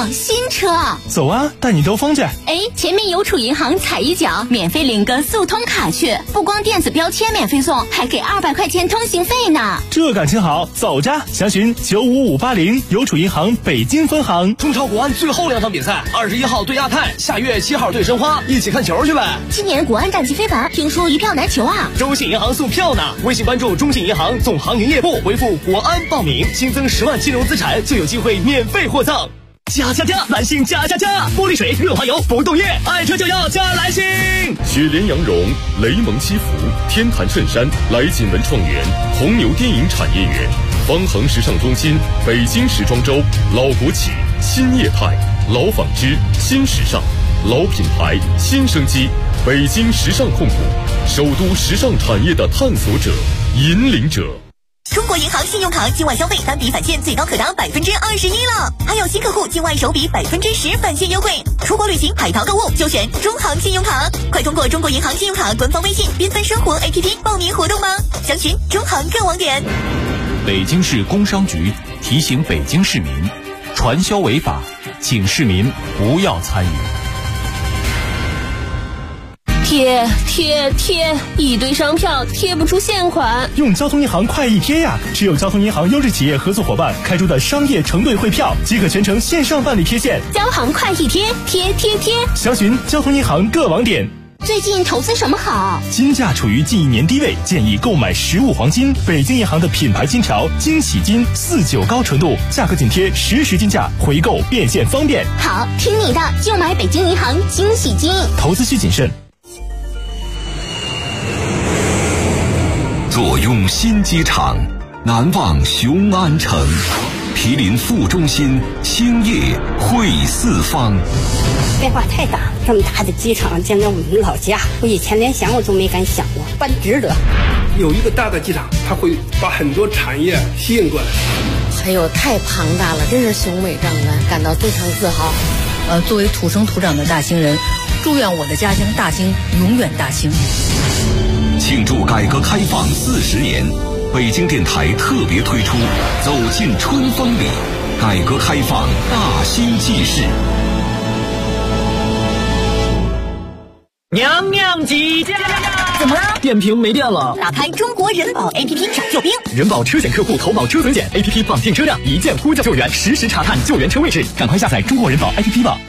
行新车。 走啊，带你兜风去。 哎，前面邮储银行踩一脚，免费领个速通卡去，不光电子标签免费送，还给200块钱通行费呢。 这感情好，走着！详询95580邮储银行北京分行。 中超国安最后2场比赛，21号对亚太，下月7号对申花，一起看球去呗。 今年国安战绩非凡，听说一票难求啊。 中信银行送票呢，微信关注中信银行总行营业部，回复国安报名，新增10万金融资产就有机会免费获赠。加加加！蓝星加加加！玻璃水、润滑油、不冻液，爱车就要加蓝星。 雪莲羊绒、雷蒙西服、天坛衬衫、来锦文创园、红牛电影产业园、方恒时尚中心、北京时装周、老国企、新业态、老纺织、新时尚、老品牌、新生机，北京时尚控股，首都时尚产业的探索者、引领者。 中国银行信用卡境外消费单笔返现最高可达21%了，还有新客户境外首笔10%返现优惠。出国旅行、海淘购物就选中行信用卡，快通过中国银行信用卡官方微信缤纷生活 APP 报名活动吧，详询中行各网点。 北京市工商局提醒北京市民，传销违法，请市民不要参与。 贴，一堆商票贴不出现款。 用交通银行快易贴呀！持有交通银行优质企业合作伙伴开出的商业承兑汇票，即可全程线上办理贴现。 交行快易贴，贴。 详询交通银行各网点。 最近投资什么好？ 金价处于近1年低位，建议购买实物黄金。北京银行的品牌金条惊喜金49高纯度，价格紧贴实时金价，回购变现方便。 好，听你的，就买北京银行惊喜金。 投资需谨慎。 坐拥新机场，难忘雄安城，毗邻副中心，兴业汇四方。 变化太大，这么大的机场建在我们老家，我以前连想我都没敢想过，办值得。 有一个大的机场，它会把很多产业吸引过来。 还有太庞大了，真是雄伟壮观，感到非常自豪。 作为土生土长的大兴人，祝愿我的家乡大兴永远大兴。 庆祝改革开放40年，北京电台特别推出《走进春风里》，改革开放大兴记事。 娘娘几家？ 怎么了？ 电瓶没电了。 打开中国人保 APP 找救兵。 人保车险客户投保车损险 APP 绑定车辆，一键呼叫救援，实时查看救援车位置。赶快下载中国人保 APP 吧。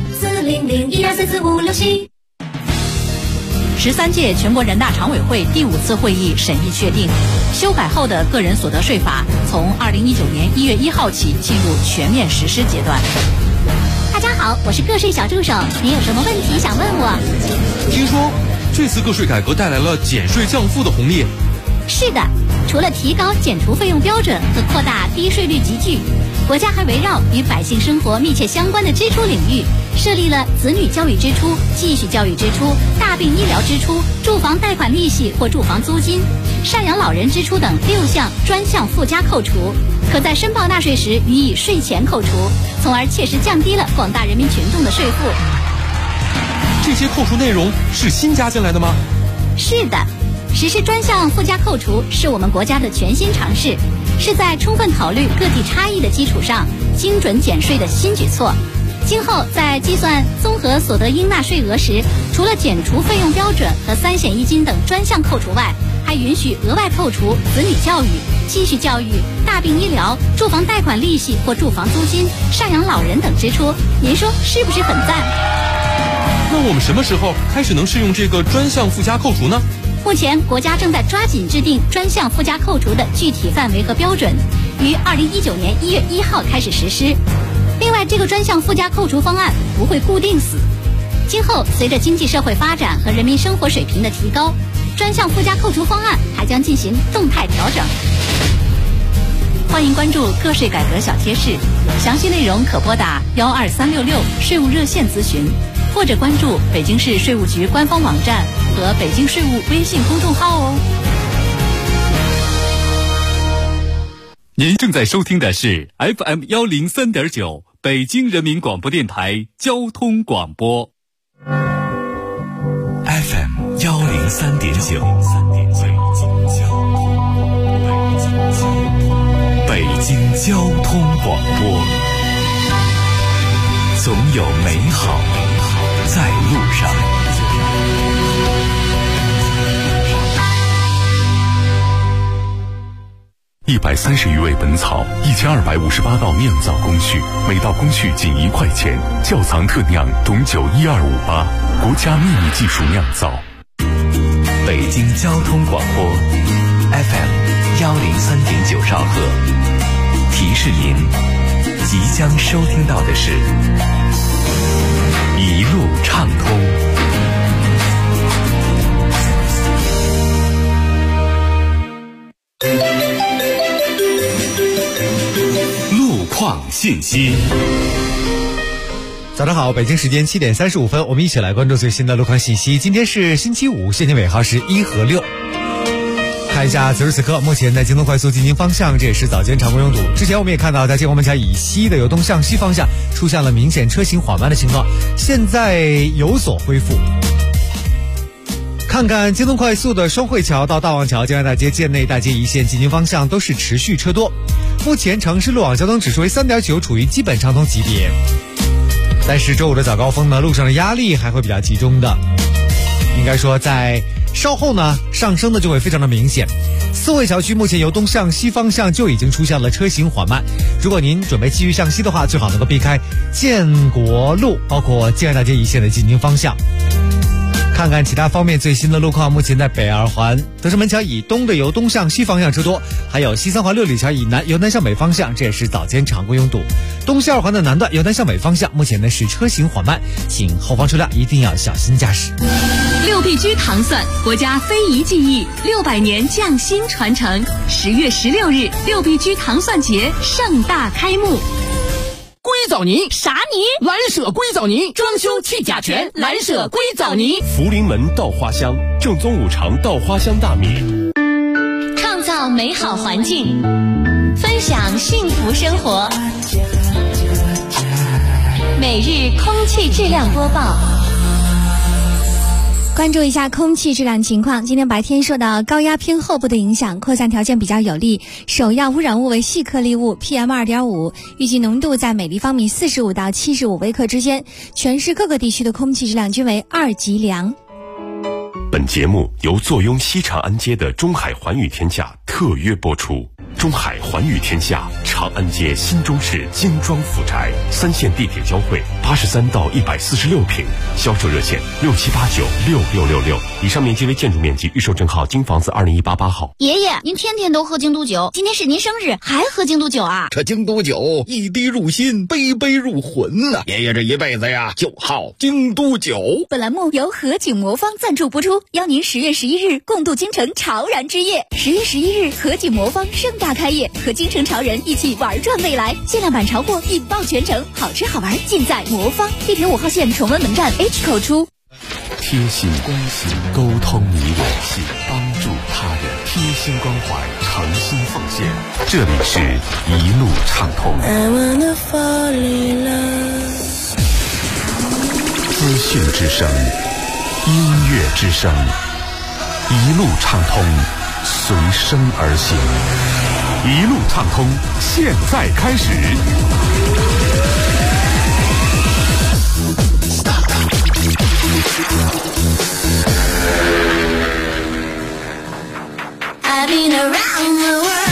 40012445613届全国人大常委会第5次会议审议确定，修改后的个人所得税法从2019年1月1号起进入全面实施阶段。 大家好，我是个税小助手，您有什么问题想问我？ 听说这次个税改革带来了减税降负的红利。 是的，除了提高减除费用标准和扩大低税率集聚，国家还围绕与百姓生活密切相关的支出领域，设立了子女教育支出、继续教育支出、大病医疗支出、住房贷款利息或住房租金、赡养老人支出等6项专项附加扣除，可在申报纳税时予以税前扣除，从而切实降低了广大人民群众的税负。 这些扣除内容是新加进来的吗？ 是的，实施专项附加扣除是我们国家的全新尝试，是在充分考虑各地差异的基础上精准减税的新举措。今后在计算综合所得应纳税额时，除了减除费用标准和3险1金等专项扣除外，还允许额外扣除子女教育、继续教育、大病医疗、住房贷款利息或住房租金、赡养老人等支出。您说是不是很赞？ 那我们什么时候开始能适用这个专项附加扣除呢？ 目前国家正在抓紧制定专项附加扣除的具体范围和标准，于2019年1月1号开始实施。另外，这个专项附加扣除方案不会固定死，今后随着经济社会发展和人民生活水平的提高，专项附加扣除方案还将进行动态调整。欢迎关注个税改革小贴士，详细内容可拨打12366税务热线咨询，或者关注北京市税务局官方网站和北京税务微信公众号哦。 您正在收听的是 FM103.9 北京人民广播电台交通广播。 FM103.9 北京交通广播， 总有美好在路上。 130余味本草，1258道酿造工序，每道工序仅1块钱。窖藏特酿董酒12588，国家秘密技术酿造。 北京交通广播 FM 103.9兆赫，提示您即将收听到的是一路畅通。 路况信息。 早上好，北京时间7点35分，我们一起来关注最新的路况信息。今天是星期五，现天尾号是1和6。看一下此时此刻目前在京东快速进京方向，这也是早间常规拥堵。之前我们也看到在京黄门桥以西的由东向西方向出现了明显车行缓慢的情况，现在有所恢复。看看京东快速的双汇桥到大望桥、江南大街、建内大街一线进京方向都是持续车多，目前城市路网交通指数为 3.9， 处于基本畅通级别。但是周五的早高峰呢，路上的压力还会比较集中的，应该说在稍后呢上升的就会非常的明显。四惠桥区目前由东向西方向就已经出现了车行缓慢，如果您准备继续向西的话，最好能够避开建国路包括建安大街一线的进京方向。看看其他方面最新的路况，目前在北二环德胜门桥以东的由东向西方向车多，还有西三环六里桥以南由南向北方向，这也是早间常规拥堵。东西二环的南段由南向北方向，目前呢是车行缓慢，请后方车辆一定要小心驾驶。 6必居糖蒜，国家非遗技艺600年匠心传承。10月16日，6必居糖蒜节盛大开幕。 硅藻泥啥泥？ 蓝舍硅藻泥，装修去甲醛，蓝舍硅藻泥。 福临门稻花香，正宗五常稻花香大米。 创造美好环境，分享幸福生活。每日空气质量播报。 关注一下空气质量情况。今天白天受到高压偏后部的影响，扩散条件比较有利，首要污染物为细颗粒物 PM2.5， 预计浓度在每立方米45到75微克之间，全市各个地区的空气质量均为2级良。 本节目由坐拥西长安街的中海环宇天下特约播出。中海环宇天下，长安街新中式精装复宅，3线地铁交汇，83到146平，销售热线67896666。以上面积为建筑面积，预售证号京房子20188号。 爷爷，您天天都喝京都酒，今天是您生日，还喝京都酒啊？ 这京都酒一滴入心，杯杯入魂呐！爷爷这一辈子呀，就好京都酒。 本栏目由和景魔方赞助播出，邀您10月11日共度京城潮燃之夜。10月11日，和景魔方盛大开业，和京城潮人一起玩转未来，限量版潮货引爆全城，好吃好玩尽在魔方。地铁5号线崇文门站 H 口出。 贴心关心，沟通你我心，帮助他人，贴心关怀，诚心奉献。这里是一路畅通。资讯之声，音乐之声，一路畅通，随声而行。一路畅通，现在开始。 I've been around the world.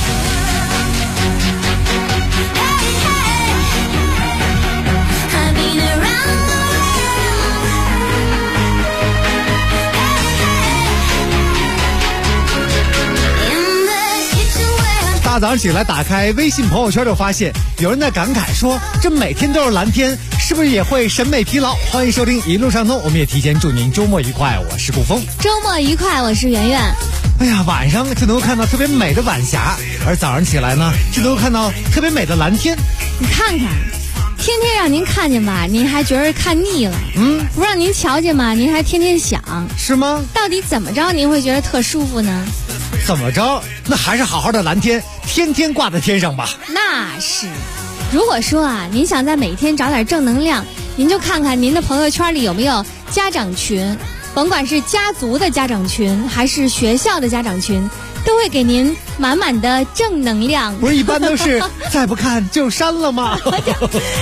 Hey, hey. I've been around the world. Hey, hey. In the kitchen where 大早上起来打开微信朋友圈，就发现有人在感慨说，这每天都是蓝天，是不是也会审美疲劳？欢迎收听一路畅通，我们也提前祝您周末愉快。我是顾峰。 周末愉快，我是圆圆。 哎呀，晚上就能够看到特别美的晚霞，而早上起来呢，就能够看到特别美的蓝天。 你看看，天天让您看见吧，您还觉得看腻了。不让您瞧见吧，您还天天想。 是吗？ 到底怎么着您会觉得特舒服呢？ 怎么着？那还是好好的蓝天，天天挂在天上吧。 那是。如果说啊，您想在每天找点正能量，您就看看您的朋友圈里有没有家长群。甭管是家族的家长群还是学校的家长群，都会给您满满的正能量。 不是一般都是再不看就删了吗？ 这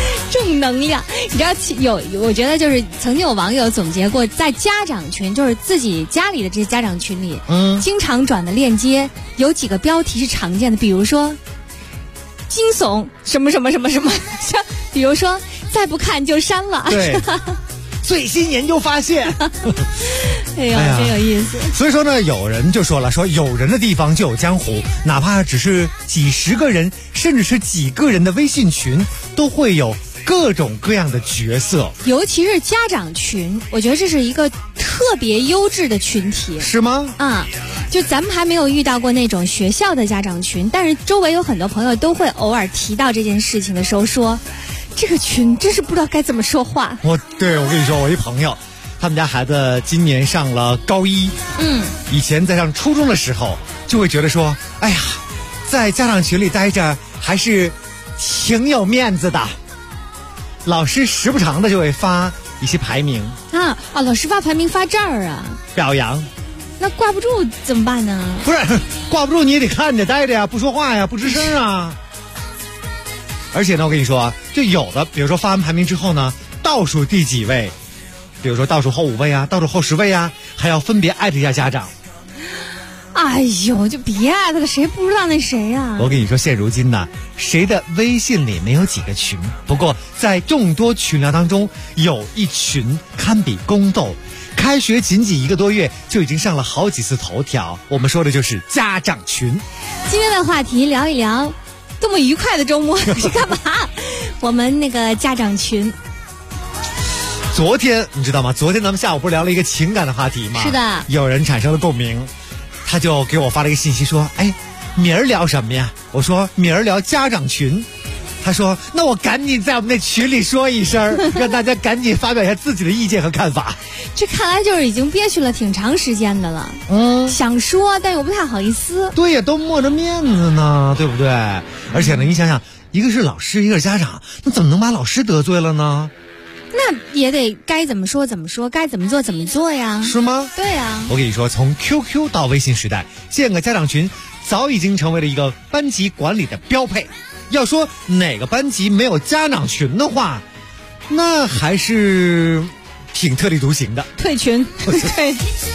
正能量。你知道我觉得就是曾经有网友总结过，在家长群，就是自己家里的这些家长群里，经常转的链接有几个标题是常见的，比如说惊悚什么什么什么什么，像比如说再不看就删了。 对。最新研究发现， 哎呀，真有意思。 所以说呢，有人就说了，说有人的地方就有江湖，哪怕只是几十个人，甚至是几个人的微信群，都会有各种各样的角色。 尤其是家长群，我觉得这是一个特别优质的群体。 是吗？ 啊，就咱们还没有遇到过那种学校的家长群，但是周围有很多朋友都会偶尔提到这件事情的时候说，这个群真是不知道该怎么说话。 我跟你说，我一朋友，他们家孩子今年上了高一，以前在上初中的时候就会觉得说，哎呀，在家长群里待着还是挺有面子的，老师时不常的就会发一些排名啊，老师发排名发这儿啊， 表扬。 那挂不住怎么办呢？ 不是挂不住你也得看着待着呀，不说话呀，不吱声啊。而且呢，我跟你说啊，就有的，比如说发完排名之后呢，倒数第几位，比如说倒数后5位啊，倒数后10位啊，还要分别艾特一下家长。 哎呦，就别艾特了，谁不知道那谁啊？ 我跟你说，现如今呢，谁的微信里没有几个群？不过在众多群聊当中，有一群堪比宫斗，开学仅1个多月就已经上了好几次头条。我们说的就是家长群。 今天的话题聊一聊。多么愉快的周末是干嘛？我们那个家长群， 昨天你知道吗？昨天咱们下午不是聊了一个情感的话题吗？ 是的， 有人产生了共鸣，他就给我发了一个信息说：“哎，明儿聊什么呀？”我说：“明儿聊家长群。”他说：“那我赶紧在我们那群里说一声，让大家赶紧发表一下自己的意见和看法。” 这看来就是已经憋屈了挺长时间的了。想说，但又不太好意思。 对呀，都摸着面子呢，对不对？而且呢，你想想，一个是老师，一个是家长，那怎么能把老师得罪了呢？ 那也得该怎么说怎么说，该怎么做怎么做呀？ 是吗？ 对呀。 我跟你说，从 QQ 到微信时代，建个家长群早已经成为了一个班级管理的标配。要说哪个班级没有家长群的话，那还是挺特立独行的。 退群。对。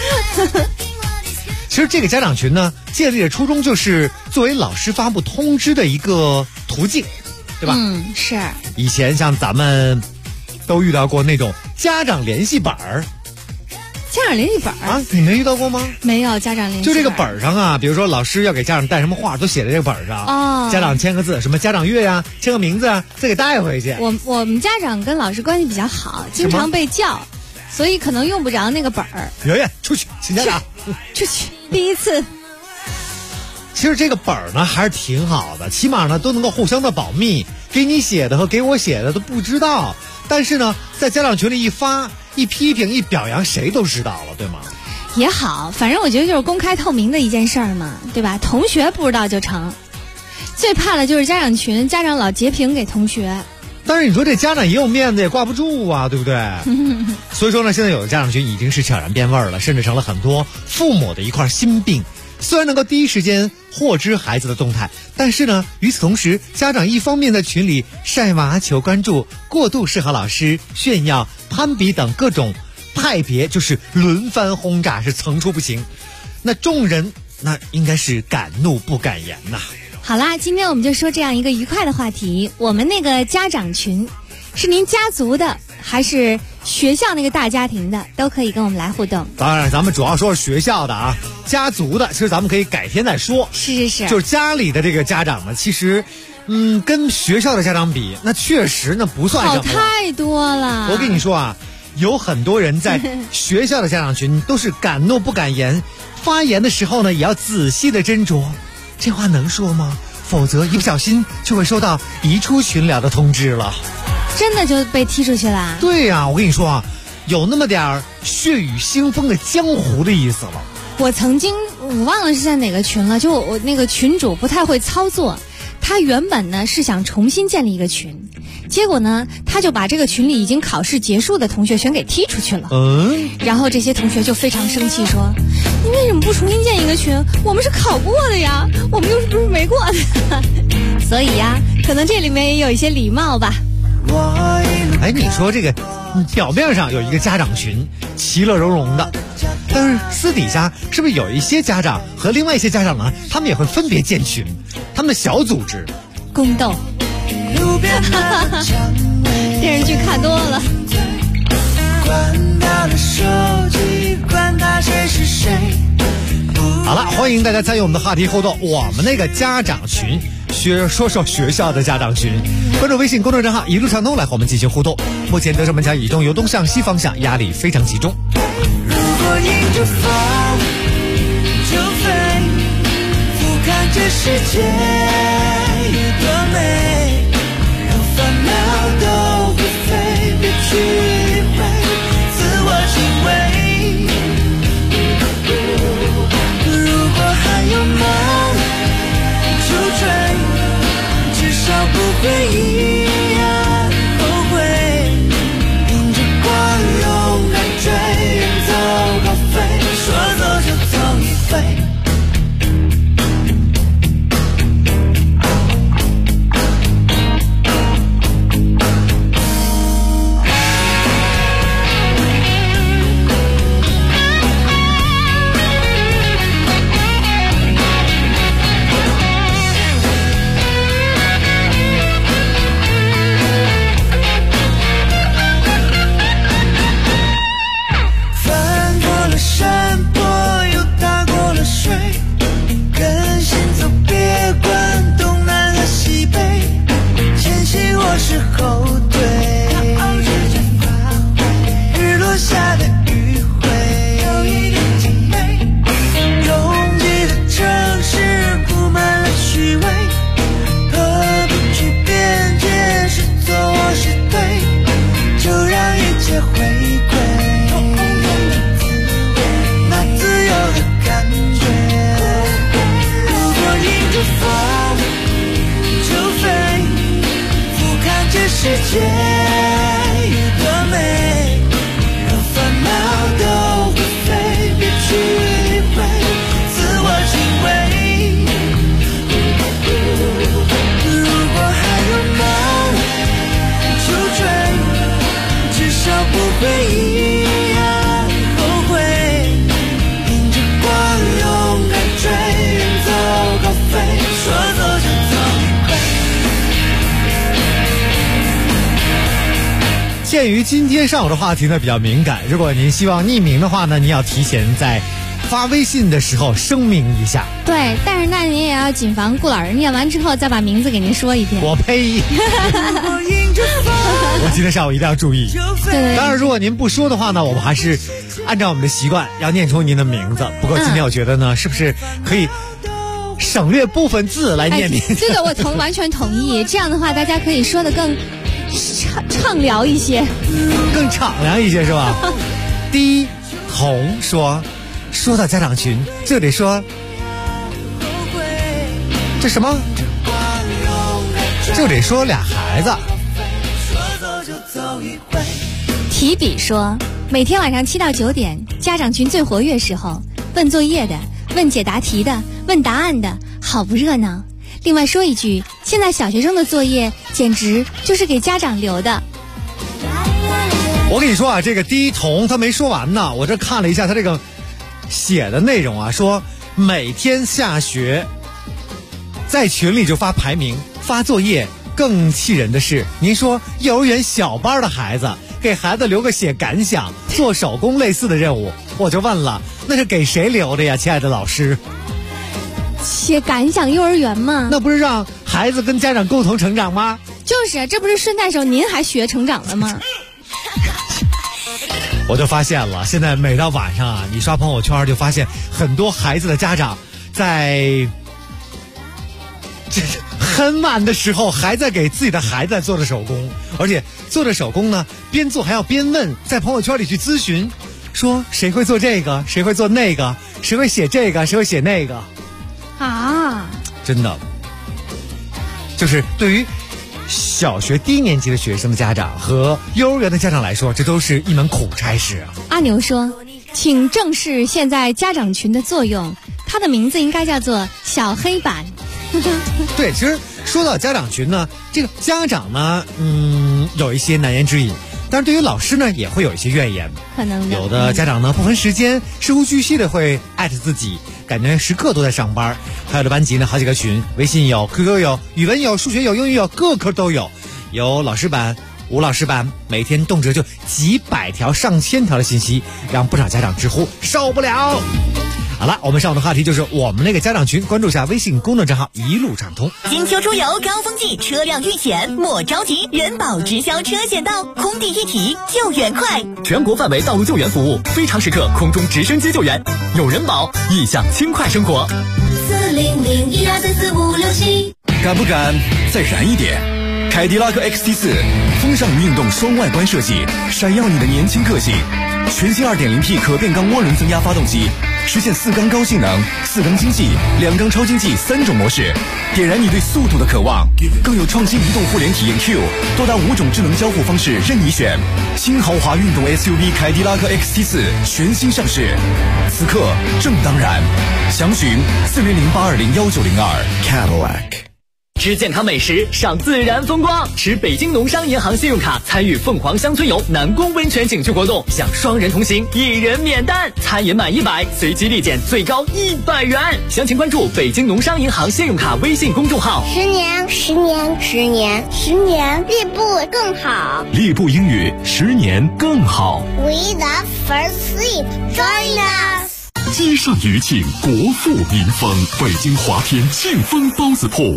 其实这个家长群呢，建立的初衷就是作为老师发布通知的一个途径，对吧？ 是。 以前像咱们都遇到过那种家长联系本儿。 家长联系本啊，你没遇到过吗？ 没有家长联系本。 就这个本上啊，比如说老师要给家长带什么话，都写在这个本上。 哦。 家长签个字，什么家长月呀，签个名字啊，再给带回去。 我们家长跟老师关系比较好，经常被叫，所以可能用不着那个本儿。 圆圆出去请家长。 出去，第一次。 其实这个本儿呢还是挺好的，起码呢都能够互相的保密，给你写的和给我写的都不知道。但是呢，在家长群里一发。一批评一表扬，谁都知道了，对吗？ 也好，反正我觉得就是公开透明的一件事儿嘛，对吧？同学不知道就成。最怕的就是家长群，家长老截屏给同学。 但是你说这家长也有面子，也挂不住啊，对不对？所以说呢，现在有的家长群已经是悄然变味儿了，甚至成了很多父母的一块心病。虽然能够第一时间获知孩子的动态，但是呢，与此同时，家长一方面在群里晒娃求关注，过度示好老师，炫耀、攀比等各种派别，就是轮番轰炸，是层出不穷。那众人那应该是敢怒不敢言呐。 好啦，今天我们就说这样一个愉快的话题，我们那个家长群是您家族的还是学校那个大家庭的，都可以跟我们来互动。 当然咱们主要说是学校的啊，家族的其实咱们可以改天再说。 是就是家里的这个家长呢，其实跟学校的家长比，那确实那不算什么， 好太多了。 我跟你说啊，有很多人在学校的家长群都是敢怒不敢言，发言的时候呢也要仔细的斟酌，这话能说吗？否则一不小心就会收到移出群聊的通知了。 真的就被踢出去了？ 对呀，我跟你说啊，有那么点血雨腥风的江湖的意思了。 我曾经我忘了是在哪个群了，就我那个群主不太会操作，他原本呢是想重新建立一个群，结果呢他就把这个群里已经考试结束的同学全给踢出去了。然后这些同学就非常生气说，你为什么不重新建一个群？我们是考过的呀，我们又不是没过的。所以呀，可能这里面也有一些礼貌吧。 我哎，你说这个表面上有一个家长群，其乐融融的，但是私底下是不是有一些家长和另外一些家长呢？他们也会分别建群，他们的小组织宫斗。电视剧看多了。 好了，欢迎大家参与我们的话题互动。我们那个家长群，说学校的家长群，关注微信公众账号一路畅通来和我们进行互动。目前德胜门桥以东由东向西方向压力非常集中。 如果迎着风就飞，俯瞰这世界有多美，让烦恼都会飞，别去理会自我敬畏。如果还有梦就追，至少不会一样后悔。迎着光勇敢追，远走高飞，说走就走一回。世界有多美，让烦恼都会飞，别去理会自我敬畏。如果还有梦就追，至少不会一样后悔。迎着光勇敢追，远走高飞，说走就走一回。 鉴于今天上午的话题呢比较敏感，如果您希望匿名的话呢，您要提前在发微信的时候声明一下。 对，但是那您也要谨防顾老人念完之后再把名字给您说一遍。 我呸！我今天上午一定要注意。 对， 当然如果您不说的话呢，我们还是按照我们的习惯要念出您的名字。不过今天我觉得呢，是不是可以省略部分字来念名字？ 这个我完全同意。这样的话，大家可以说的更畅聊一些， 更敞亮一些，是吧？第一，红说到家长群就得说这什么，就得说俩孩子。 提笔说，每天晚上7到9点，家长群最活跃时候，问作业的，问解答题的，问答案的，好不热闹。另外说一句，现在小学生的作业简直就是给家长留的。 我跟你说啊，这个第一童他没说完呢，我这看了一下他这个写的内容啊，说每天下学在群里就发排名发作业，更气人的是，您说幼儿园小班的孩子给孩子留个写感想做手工类似的任务，我就问了，那是给谁留的呀，亲爱的老师？ 写感想幼儿园吗？ 那不是让孩子跟家长共同成长吗？ 就是这不是顺带手您还学成长了吗？ 我就发现了，现在每到晚上啊，你刷朋友圈就发现很多孩子的家长在很晚的时候还在给自己的孩子做着手工，而且做着手工呢，边做还要边问，在朋友圈里去咨询，说谁会做这个，谁会做那个，谁会写这个，谁会写那个啊！ 真的，就是对于小学低年级的学生的家长和幼儿园的家长来说，这都是一门苦差事啊。 阿牛说，请正视现在家长群的作用，它的名字应该叫做小黑板。 对，其实说到家长群呢，这个家长呢， 能有一些难言之隐。但是对于老师呢，也会有一些怨言。 可能的有的家长呢不分时间，事无巨细的会艾特自己，感觉时刻都在上班。还有的班级呢，好几个群，微信有， QQ 有，语文有，数学有，英语有，各科都有。有老师班、无老师班，每天动辄就几百条、上千条的信息，让不少家长直呼受不了。好了，我们上午的话题就是我们那个家长群，关注一下微信公众账号一路畅通。 金秋出游高峰季，车辆遇险莫着急，人保直销车险到，空地一体，救援快。 全国范围道路救援服务，非常时刻空中直升机救援，有人保，意向轻快生活。 40012344567， 敢不敢再燃一点？凯迪拉克 XT4 风尚运动双外观设计，闪耀你的年轻个性。全新 2.0T 可变缸涡轮增压发动机，实现4缸高性能、4缸经济、2缸超经济3种模式，点燃你对速度的渴望。更有创新移动互联体验 Q， 多达5种智能交互方式任你选。新豪华运动 SUV 凯迪拉克 XT4 全新上市，此刻正当然。详询400820192 Cadillac。 吃健康美食，赏自然风光，持北京农商银行信用卡参与凤凰乡村游南宫温泉景区活动，享双人同行，1人免单，餐饮满100，随机立减最高100元。详情关注北京农商银行信用卡微信公众号。 10年，10年，10年，10年，立步更好。 立步英语10年更好。 We the first sleep, join us。 积善余庆，国富民丰。北京华天庆丰包子铺。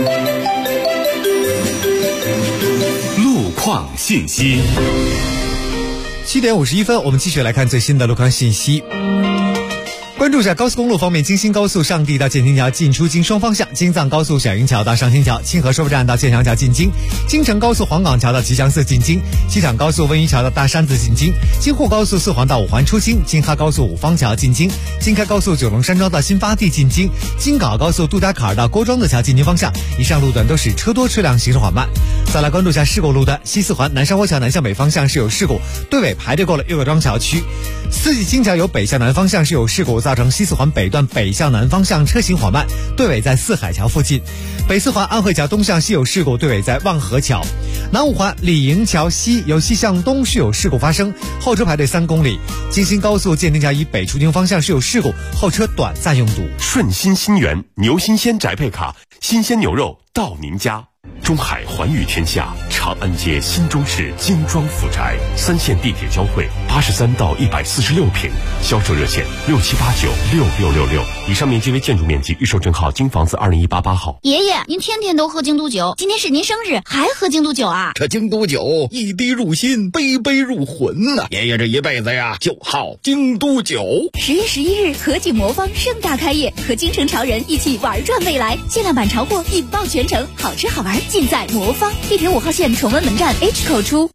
路况信息。 7点51分，我们继续来看最新的路况信息。关注一下高速公路方面，京新高速上地到建新桥进出京双方向，京藏高速小营桥到上新桥，清河收费站到建祥桥进京，京承高速黄岗桥到吉祥寺进京，机场高速温榆桥到大山子进京，京沪高速四环到五环出京，京哈高速五方桥进京，京开高速九龙山庄到新发地进京，京港高速杜家坎到郭庄子桥进京方向，以上路段都是车多车辆行驶缓慢。再来关注一下事故路段，西四环南山窝桥南向北方向是有事故，队尾排队过了岳各庄桥区。四季青桥由北向南方向是有事故，造成西四环北段北向南方向车行缓慢，队尾在四海桥附近。北四环安慧桥东向西有事故，队尾在望河桥。南五环李营桥西由西向东是有事故发生，后车排队3公里。京新高速建定桥以北出京方向是有事故，后车短暂拥堵。 顺心新源牛新鲜宅配卡，新鲜牛肉到您家。中海环宇天下，长安街新中市精装府宅，3线地铁交汇，83到146平，销售热线67896666。以上面积为建筑面积，预售证号京房子20188号。 爷爷，您天天都喝京都酒，今天是您生日，还喝京都酒啊？ 这京都酒一滴入心，杯杯入魂呐！爷爷这一辈子呀，就好京都酒。 10月11日，和景魔方盛大开业，和京城潮人一起玩转未来，限量版潮货引爆全城，好吃好玩尽在魔方。地铁5号线崇文门站 H 口出。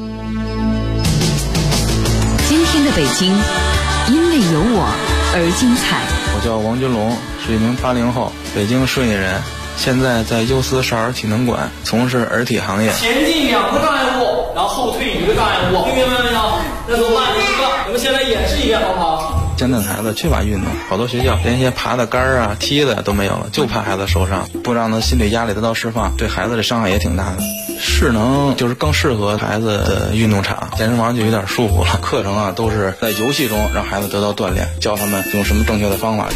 今天的北京，因为有我而精彩。 我叫王军龙，是一名80后北京顺义人，现在在优思少儿体能馆从事儿体行业。 前进2个障碍物，然后后退1个障碍物，听明白没有？那怎么办？第1个，我们先来演示一遍，好不好？ 现在孩子缺乏运动，好多学校连些爬的杆啊、梯子都没有了，就怕孩子受伤，不让他心理压力得到释放，对孩子的伤害也挺大的。势能就是更适合孩子的运动场，健身房就有点疏忽了。课程啊都是在游戏中让孩子得到锻炼，教他们用什么正确的方法。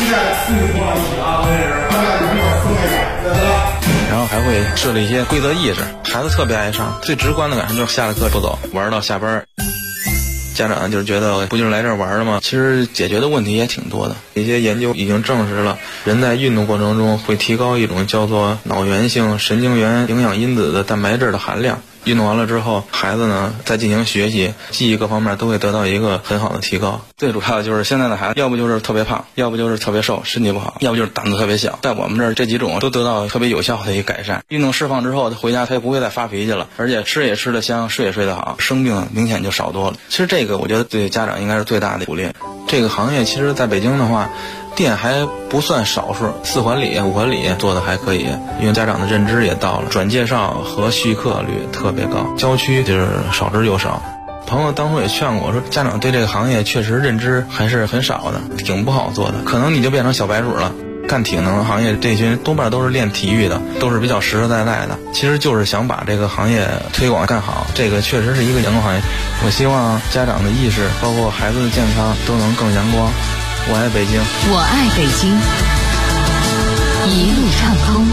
然后还会设立一些规则意识，孩子特别爱上，最直观的感受就是下了课不走，玩到下班。家长就是觉得不就是来这儿玩的吗？其实解决的问题也挺多的。一些研究已经证实了，人在运动过程中会提高一种叫做脑源性神经元营养因子的蛋白质的含量。运动完了之后，孩子呢再进行学习，记忆各方面都会得到一个很好的提高。最主要的就是现在的孩子，要不就是特别胖，要不就是特别瘦，身体不好，要不就是胆子特别小。在我们这儿，这几种都得到特别有效的一个改善。运动释放之后，他回家他也不会再发脾气了，而且吃也吃得香，睡也睡得好，生病明显就少多了。其实这个我觉得对家长应该是最大的鼓励。这个行业其实在北京的话，店还不算少数，4环里、5环里做的还可以，因为家长的认知也到了，转介绍和续客率特别高，郊区就是少之又少。朋友当初也劝我说，家长对这个行业确实认知还是很少的，挺不好做的，可能你就变成小白鼠了。 干体能行业这群多半都是练体育的，都是比较实实在在的，其实就是想把这个行业推广干好，这个确实是一个阳光行业。我希望家长的意识，包括孩子的健康都能更阳光。我爱北京， 我爱北京，一路畅通。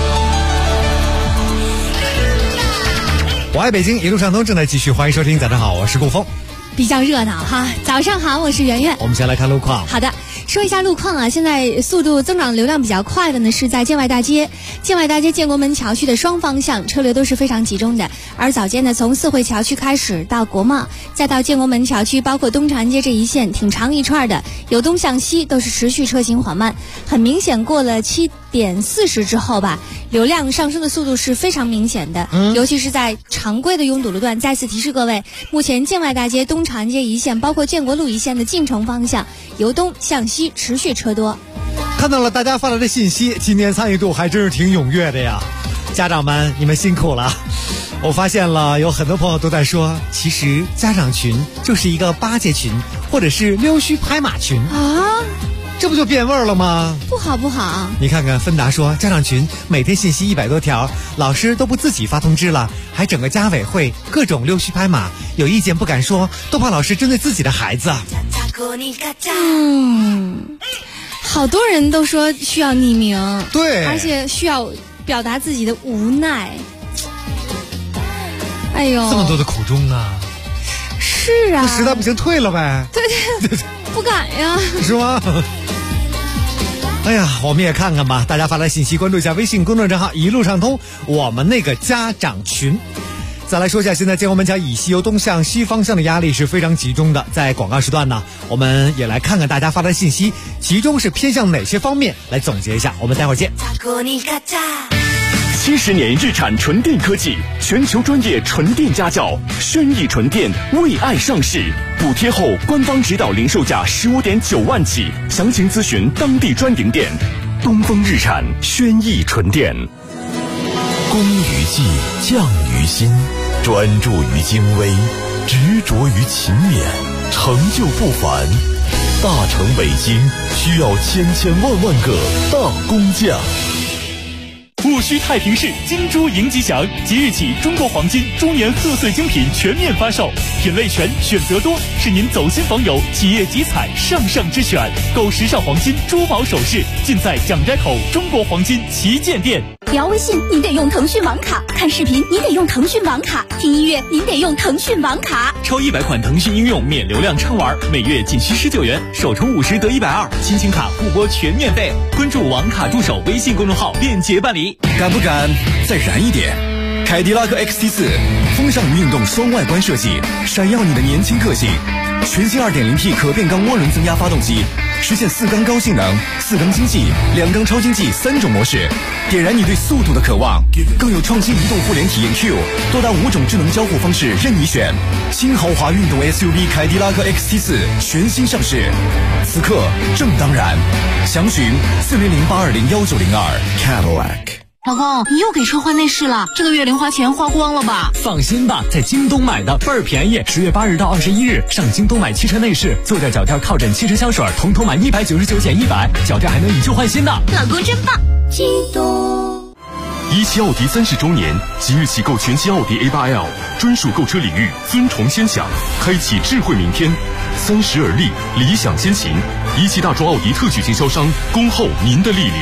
我爱北京，一路畅通正在继续，欢迎收听。早上好，我是顾峰。 比较热闹哈，早上好，我是圆圆。 我们先来看路况。 好的，说一下路况啊，现在速度增长流量比较快的呢是在建外大街建国门桥区的双方向车流都是非常集中的，而早间呢从四惠桥区开始到国贸，再到建国门桥区，包括东长安街这一线挺长一串的，由东向西都是持续车行缓慢，很明显过了7点40之后吧，流量上升的速度是非常明显的，尤其是在常规的拥堵路段。再次提示各位，目前建外大街、东长安街一线，包括建国路一线的进城方向，由东向西持续车多。 看到了大家发来的信息，今年参与度还真是挺踊跃的呀，家长们你们辛苦了。我发现了有很多朋友都在说，其实家长群就是一个巴结群，或者是溜须拍马群啊。 这不就变味儿了吗？ 不好不好。 你看看芬达说，家长群每天信息100多条，老师都不自己发通知了，还整个家委会，各种溜须拍马，有意见不敢说，都怕老师针对自己的孩子。 好多人都说需要匿名， 对， 而且需要表达自己的无奈。哎呦， 这么多的苦衷啊！ 是啊， 那实在不行退了呗。 对，不敢呀， 是吗？哎呀，我们也看看吧，大家发来信息，关注一下微信公众账号一路畅通，我们那个家长群。再来说一下，现在建国门桥以西由东向西方向的压力是非常集中的，在广告时段呢，我们也来看看大家发的信息，其中是偏向哪些方面，来总结一下，我们待会儿见。 70年日产纯电科技，全球专业纯电家教，轩逸纯电为爱上市，补贴后官方指导零售价15.9万起，详情咨询当地专营店。东风日产轩逸纯电。 工于技，匠于心，专注于精微，执着于勤勉，成就不凡。大成北京需要千万万个大工匠。 戊戌太平市金猪迎吉祥，即日起中国黄金猪年贺岁精品全面发售，品类全，选择多，是您走亲访友、企业集采上之选。购时尚黄金珠宝首饰，尽在蒋斋口中国黄金旗舰店。 聊微信您得用腾讯网卡，看视频您得用腾讯网卡，听音乐您得用腾讯网卡。 超100款腾讯应用免流量畅玩，每月仅需19元，首充50得120，亲情卡互拨全免费。关注网卡助手微信公众号，便捷办理。 敢不敢再燃一点？凯迪拉克 XT4 风尚运动双外观设计，闪耀你的年轻个性。全新 2.0T 可变缸涡轮增压发动机，实现4缸高性能、4缸经济、2缸超经济3种模式，点燃你对速度的渴望。更有创新移动互联体验 Q， 多达5种智能交互方式任你选。新豪华运动 SUV 凯迪拉克 XT4 全新上市，此刻正当然。详询4008201902 Cadillac。 老公，你又给车换内饰了，这个月零花钱花光了吧？ 放心吧，在京东买的倍儿便宜，10月8日到21日上京东买汽车内饰，坐垫脚垫靠枕汽车香水，统统满199减100，脚垫还能以旧换新的。 老公真棒！ 京东。 17奥迪30周年，即日起购全新奥迪 A8L， 专属购车礼遇，尊崇先享，开启智慧明天。30而立，理想先行。17大众奥迪特许经销商，恭候您的莅临。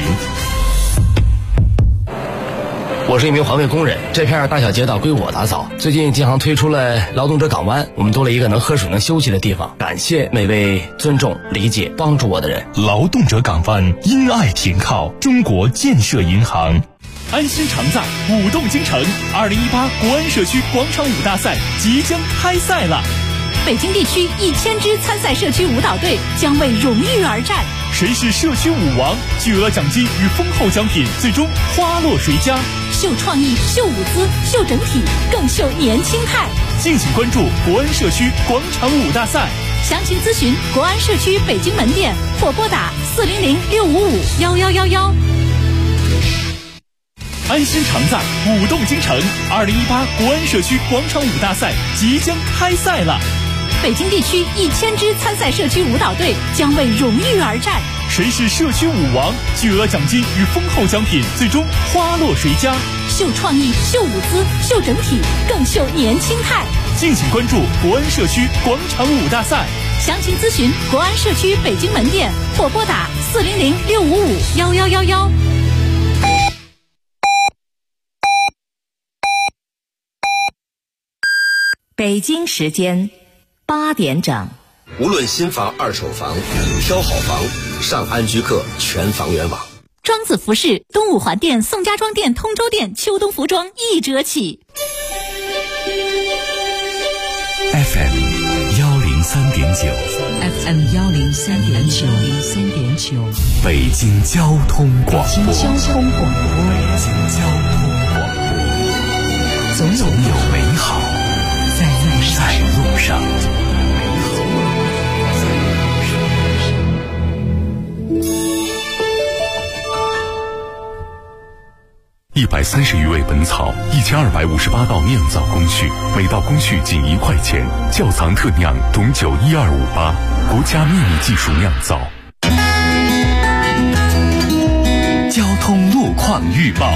我是一名环卫工人，这片大小街道归我打扫。最近京杭推出了劳动者港湾，我们多了一个能喝水能休息的地方。感谢每位尊重、理解、帮助我的人。 劳动者港湾，因爱停靠，中国建设银行。安心常在，舞动京城，2018国安社区广场舞大赛即将开赛了。 北京地区1000支参赛社区舞蹈队将为荣誉而战。 谁是社区舞王？巨额奖金与丰厚奖品，最终花落谁家？ 秀创意，秀舞姿，秀整体，更秀年轻态。 敬请关注国安社区广场舞大赛， 详情咨询国安社区北京门店或拨打400-655-1111。 安心常在，舞动京城，2018国安社区广场舞大赛即将开赛了。 北京地区1000支参赛社区舞蹈队将为荣誉而战。 谁是社区舞王？巨额奖金与丰厚奖品，最终花落谁家？ 秀创意，秀舞姿，秀整体，更秀年轻态。 敬请关注国安社区广场舞大赛。 详情咨询国安社区北京门店或拨打400-655-1111。 北京时间8点整。 无论新房、二手房，挑好房，上安居客全房源网。 庄子服饰、东五环店、宋家庄店、通州店秋冬服装1折起。 FM 103.9 FM 103.9 北京交通广播。 北京交通广播，总有美好在路上。 130余味本草，1258道酿造工序，每道工序仅1块钱。窖藏特酿董酒12588，国家秘密技术酿造。 交通路况预报。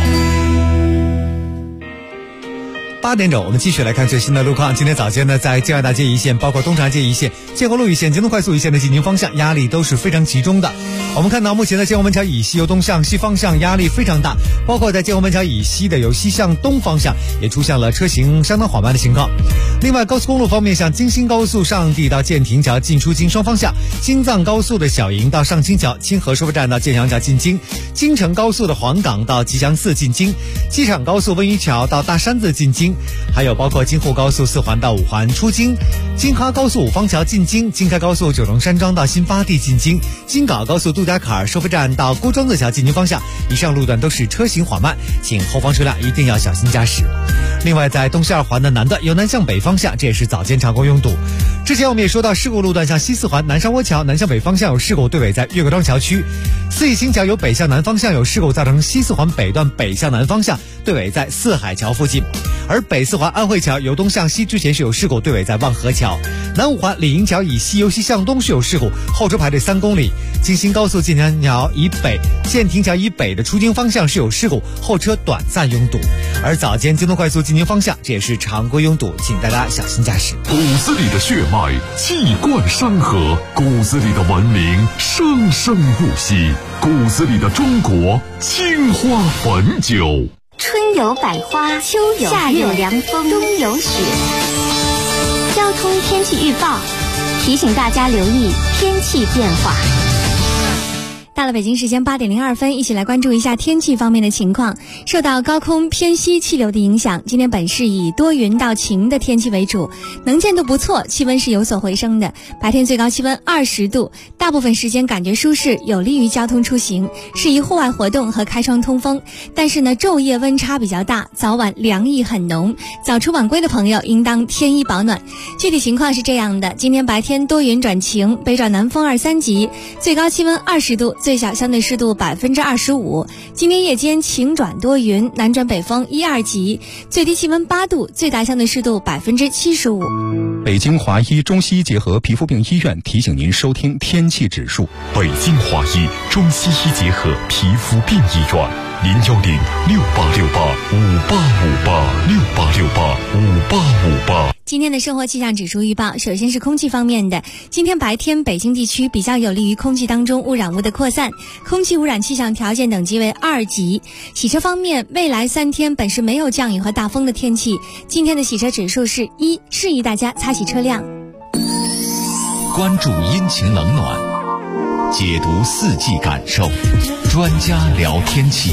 8点整，我们继续来看最新的路况。今天早间呢，在建外大街一线，包括东长街一线、建国路一线、京东快速一线的进行方向压力都是非常集中的。我们看到目前的建国门桥以西由东向西方向压力非常大，包括在建国门桥以西的由西向东方向也出现了车行相当缓慢的情况。另外，高速公路方面，像京新高速上地到建亭桥进出京双方向，京藏高速的小营到上清桥、清河收费站到建阳桥进京，京承高速的黄岗到吉祥寺进京，机场高速温榆桥到大山子进京，还有包括京沪高速4环到5环出京，京哈高速5方桥进京，京开高速九龙山庄到新发地进京，京港高速杜家坎收费站到郭庄子桥进京方向，以上路段都是车行缓慢，请后方车辆一定要小心驾驶。另外，在东西2环的南段由南向北方向，这也是早间常规拥堵。之前我们也说到事故路段，像西4环南山窝桥南向北方向有事故对尾在岳各庄桥区，四义新桥由北向南方向有事故，造成西4环北段北向南方向对尾在四海桥附近。而北4环安慧桥由东向西之前是有事故对尾在望河桥，南5环李营桥以西由西向东是有事故，后车排队3公里。京新高速建亭桥以北、建亭桥以北的出京方向是有事故，后车短暂拥堵。而早间京东快速进京方向这也是常规拥堵，请大家小心驾驶。 骨子里的血脉气贯山河，骨子里的文明生生不息，骨子里的中国青花汾酒。 春有百花，秋有夏有凉风，冬有雪。交通天气预报提醒大家留意天气变化。 到了北京时间8点02分，一起来关注一下天气方面的情况。受到高空偏西气流的影响，今天本市以多云到晴的天气为主，能见度不错，气温是有所回升的。白天最高气温20度，大部分时间感觉舒适，有利于交通出行，适宜户外活动和开窗通风。但是呢，昼夜温差比较大，早晚凉意很浓，早出晚归的朋友应当添衣保暖。具体情况是这样的：今天白天多云转晴，北转南风2、3级，最高气温20度。最小相对湿度25%。今天夜间晴转多云，南转北风1、2级，最低气温8度，最大相对湿度75%。 北京华医中西医结合皮肤病医院提醒您收听天气指数。 北京华医中西医结合皮肤病医院，010-6868-5858，6868-5858。 今天的生活气象指数预报，首先是空气方面的。今天白天北京地区比较有利于空气当中污染物的扩散，空气污染气象条件等级为2级。洗车方面，未来3天本市没有降雨和大风的天气，今天的洗车指数是1，适宜大家擦洗车辆。 关注阴晴冷暖，解读4季感受，专家聊天气。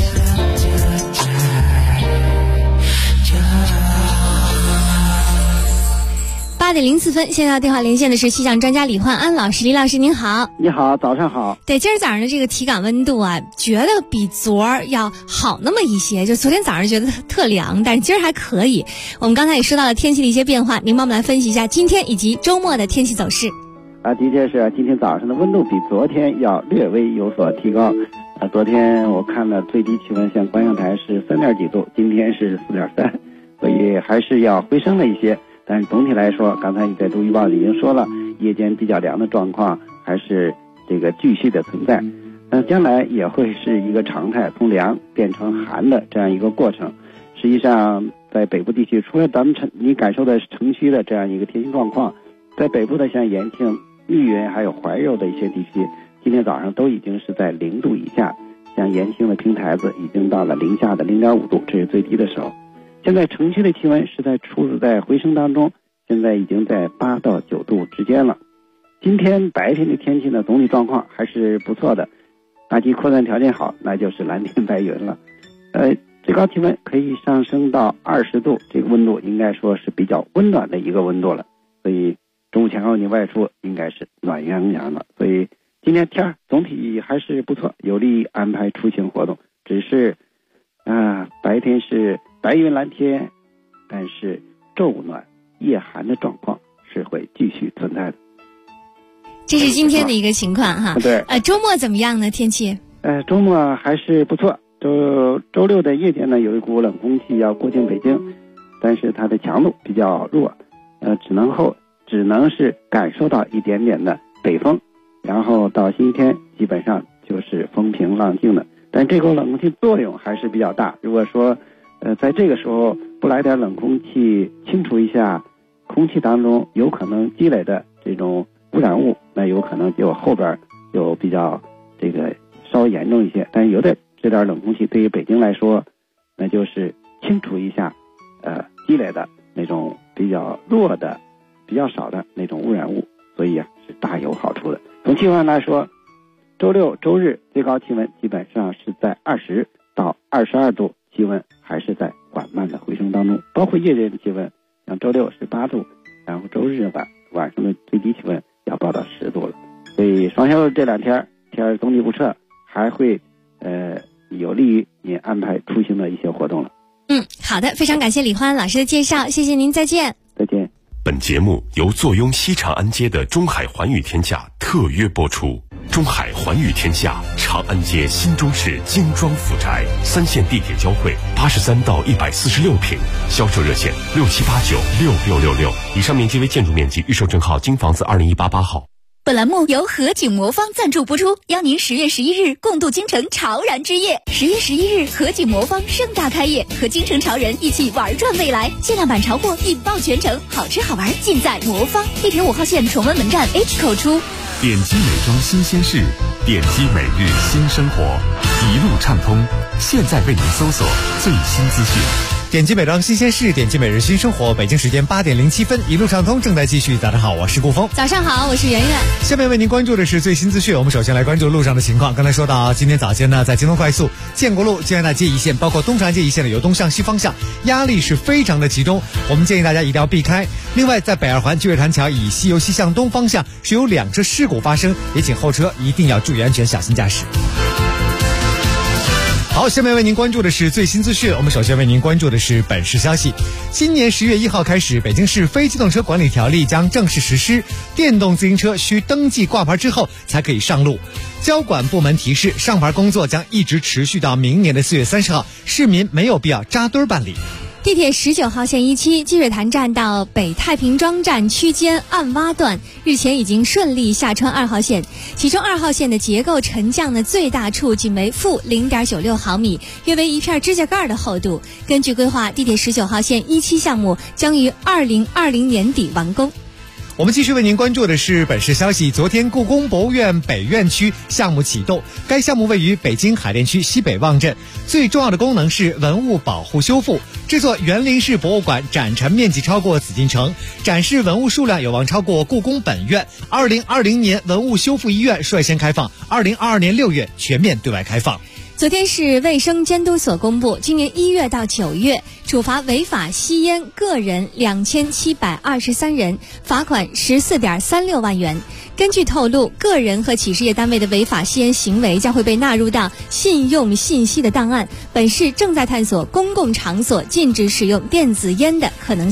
8点04分，现在电话连线的是气象专家李焕安老师。李老师您好。 你好，早上好。 对，今儿早上的这个体感温度啊，觉得比昨儿要好那么一些，就昨天早上觉得特凉，但是今儿还可以。我们刚才也说到了天气的一些变化，您帮我们来分析一下今天以及周末的天气走势。 的确是今天早上的温度比昨天要略微有所提高。昨天我看了最低气温像观阳台是3点几度，今天是4.3，所以还是要回升了一些。 但是总体来说，刚才你在读预报已经说了，夜间比较凉的状况还是这个继续的存在。将来也会是一个常态，从凉变成寒的这样一个过程。实际上，在北部地区，除了咱们你感受的城区的这样一个天气状况，在北部的像延庆、密云还有怀柔的一些地区，今天早上都已经是在0度以下。像延庆的平台子已经到了零下的0.5度，这是最低的时候。现在城区的气温是处在回升当中，现在已经在8到9度之间了。今天白天的天气呢，总体状况还是不错的，大气扩散条件好，那就是蓝天白云了。最高气温可以上升到20度，这个温度应该说是比较温暖的一个温度了。所以中午前后你外出应该是暖洋洋的。所以今天天总体还是不错，有利安排出行活动。只是白天是白云蓝天，但是昼暖夜寒的状况是会继续存在的。 这是今天的一个情况哈。 对。 周末怎么样呢？天气？ 周末还是不错。周六的夜间呢，有一股冷空气要过境北京，但是它的强度比较弱，只能是感受到一点点的北风，然后到星期天基本上就是风平浪静的。但这股冷空气作用还是比较大，如果说在这个时候不来点冷空气清除一下空气当中有可能积累的这种污染物，那有可能就后边就比较这个稍微严重一些。但是有的这点冷空气对于北京来说，那就是清除一下积累的那种比较弱的比较少的那种污染物，所以是大有好处的。从气温来说，周六周日最高气温基本上是在20到22度，气温还是在缓慢的回升当中，包括夜间的气温，像周六是8度，然后周日晚上的最低气温要报到10度了。所以双休这2天总体不测，还会有利于你安排出行的一些活动了。 好的，非常感谢李欢老师的介绍，谢谢您，再见。 再见。 本节目由坐拥西长安街的中海环宇天下特约播出。中海环宇天下长安街新中式精装府宅，3线地铁交汇，83到146平，销售热线67896666。以上面积为建筑面积，预售证号京房子20188号。 本栏目由和景魔方赞助播出，邀您10月11日共度京城潮燃之夜。10月11日，和景魔方盛大开业，和京城潮人一起玩转未来，限量版潮货引爆全城，好吃好玩尽在魔方。地铁5号线崇文门站 H 口出。 点击美妆新鲜事，点击每日新生活，一路畅通，现在为您搜索最新资讯。 点击美妆新鲜事，点击每日新生活。北京时间8点07分，一路畅通正在继续。早上好，我是顾峰。 早上好，我是圆圆。 下面为您关注的是最新资讯。我们首先来关注路上的情况。刚才说到，今天早间呢，在京东快速、建国路、建安大街一线，包括东长安街一线的由东向西方向，压力是非常的集中，我们建议大家一定要避开。另外，在北二环积水潭桥以西由西向东方向是有2车事故发生，也请后车一定要注意安全，小心驾驶。好，下面为您关注的是最新资讯。我们首先为您关注的是本市消息。今年10月1号开始，北京市非机动车管理条例将正式实施，电动自行车需登记挂牌之后才可以上路。交管部门提示，上牌工作将一直持续到明年的4月30号，市民没有必要扎堆办理。 地铁19号线1期积水潭站到北太平庄站区间暗挖段日前已经顺利下穿2号线，其中2号线的结构沉降的最大处仅为-0.96毫米，约为一片指甲盖的厚度。根据规划，地铁19号线1期项目将于2020年底完工。 我们继续为您关注的是本市消息。昨天，故宫博物院北院区项目启动，该项目位于北京海淀区西北望镇，最重要的功能是文物保护修复。这座园林式博物馆展陈面积超过紫禁城，展示文物数量有望超过故宫本院。2020年文物修复医院率先开放，2022年6月全面对外开放。 昨天市卫生监督所公布，今年1月到9月处罚违法吸烟个人2723人，罚款14.36万元。根据透露，个人和企事业单位的违法吸烟行为将会被纳入到信用信息的档案。本市正在探索公共场所禁止使用电子烟的可能性。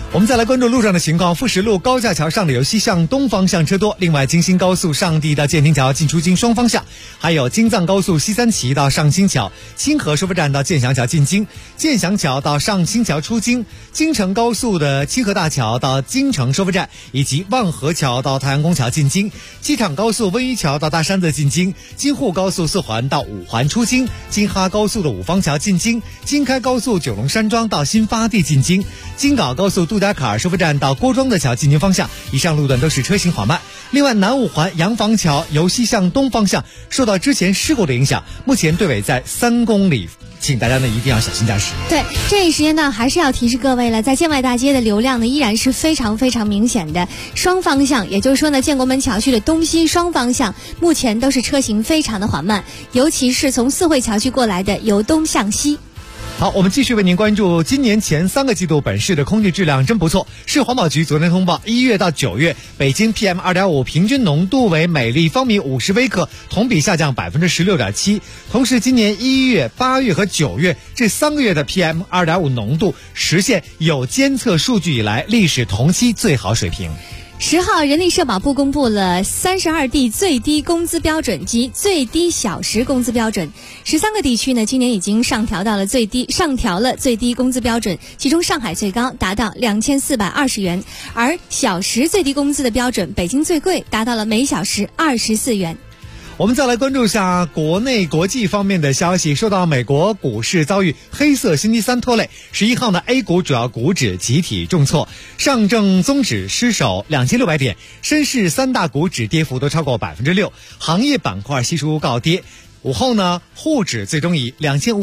我们再来关注路上的情况。富石路高架桥上流西向东方向车多，另外京新高速上地到建亭桥进出京双方向，还有京藏高速西三旗到上新桥、清河收费站到建祥桥进京、建祥桥到上新桥出京、京承高速的清河大桥到京承收费站，以及望河桥到太阳宫桥进京、机场高速温榆桥到大山子进京、京沪高速四环到五环出京、京哈高速的五方桥进京、京开高速九龙山庄到新发地进京、京港高速杜家坎收费站到郭庄的桥进京方向，以上路段都是车行缓慢。另外，南五环洋房桥由西向东方向受到之前事故的影响，目前队尾在3公里，请大家呢一定要小心驾驶。 对，这一时间呢还是要提示各位了，在建外大街的流量呢依然是非常非常明显的，双方向，也就是说呢，建国门桥区的东西双方向目前都是车行非常的缓慢，尤其是从四惠桥区过来的由东向西。 好，我们继续为您关注今年前3个季度本市的空气质量真不错。市环保局昨天通报，1月到9月北京 PM2.5 平均浓度为每立方米50微克，同比下降 16.7%。同时，今年1月、8月和9月这3个月的 PM2.5 浓度实现有监测数据以来历史同期最好水平。 10号，人力社保部公布了32地最低工资标准及最低小时工资标准。13个地区呢，今年已经上调了最低工资标准，其中上海最高，达到2420元，而小时最低工资的标准，北京最贵，达到了每小时24元。 我们再来关注一下国内国际方面的消息。受到美国股市遭遇黑色星期三拖累，11号呢 A 股主要股指集体重挫，上证综指失守2600点，深市3大股指跌幅都超过 6%， 行业板块悉数告跌。午后呢，沪指最终以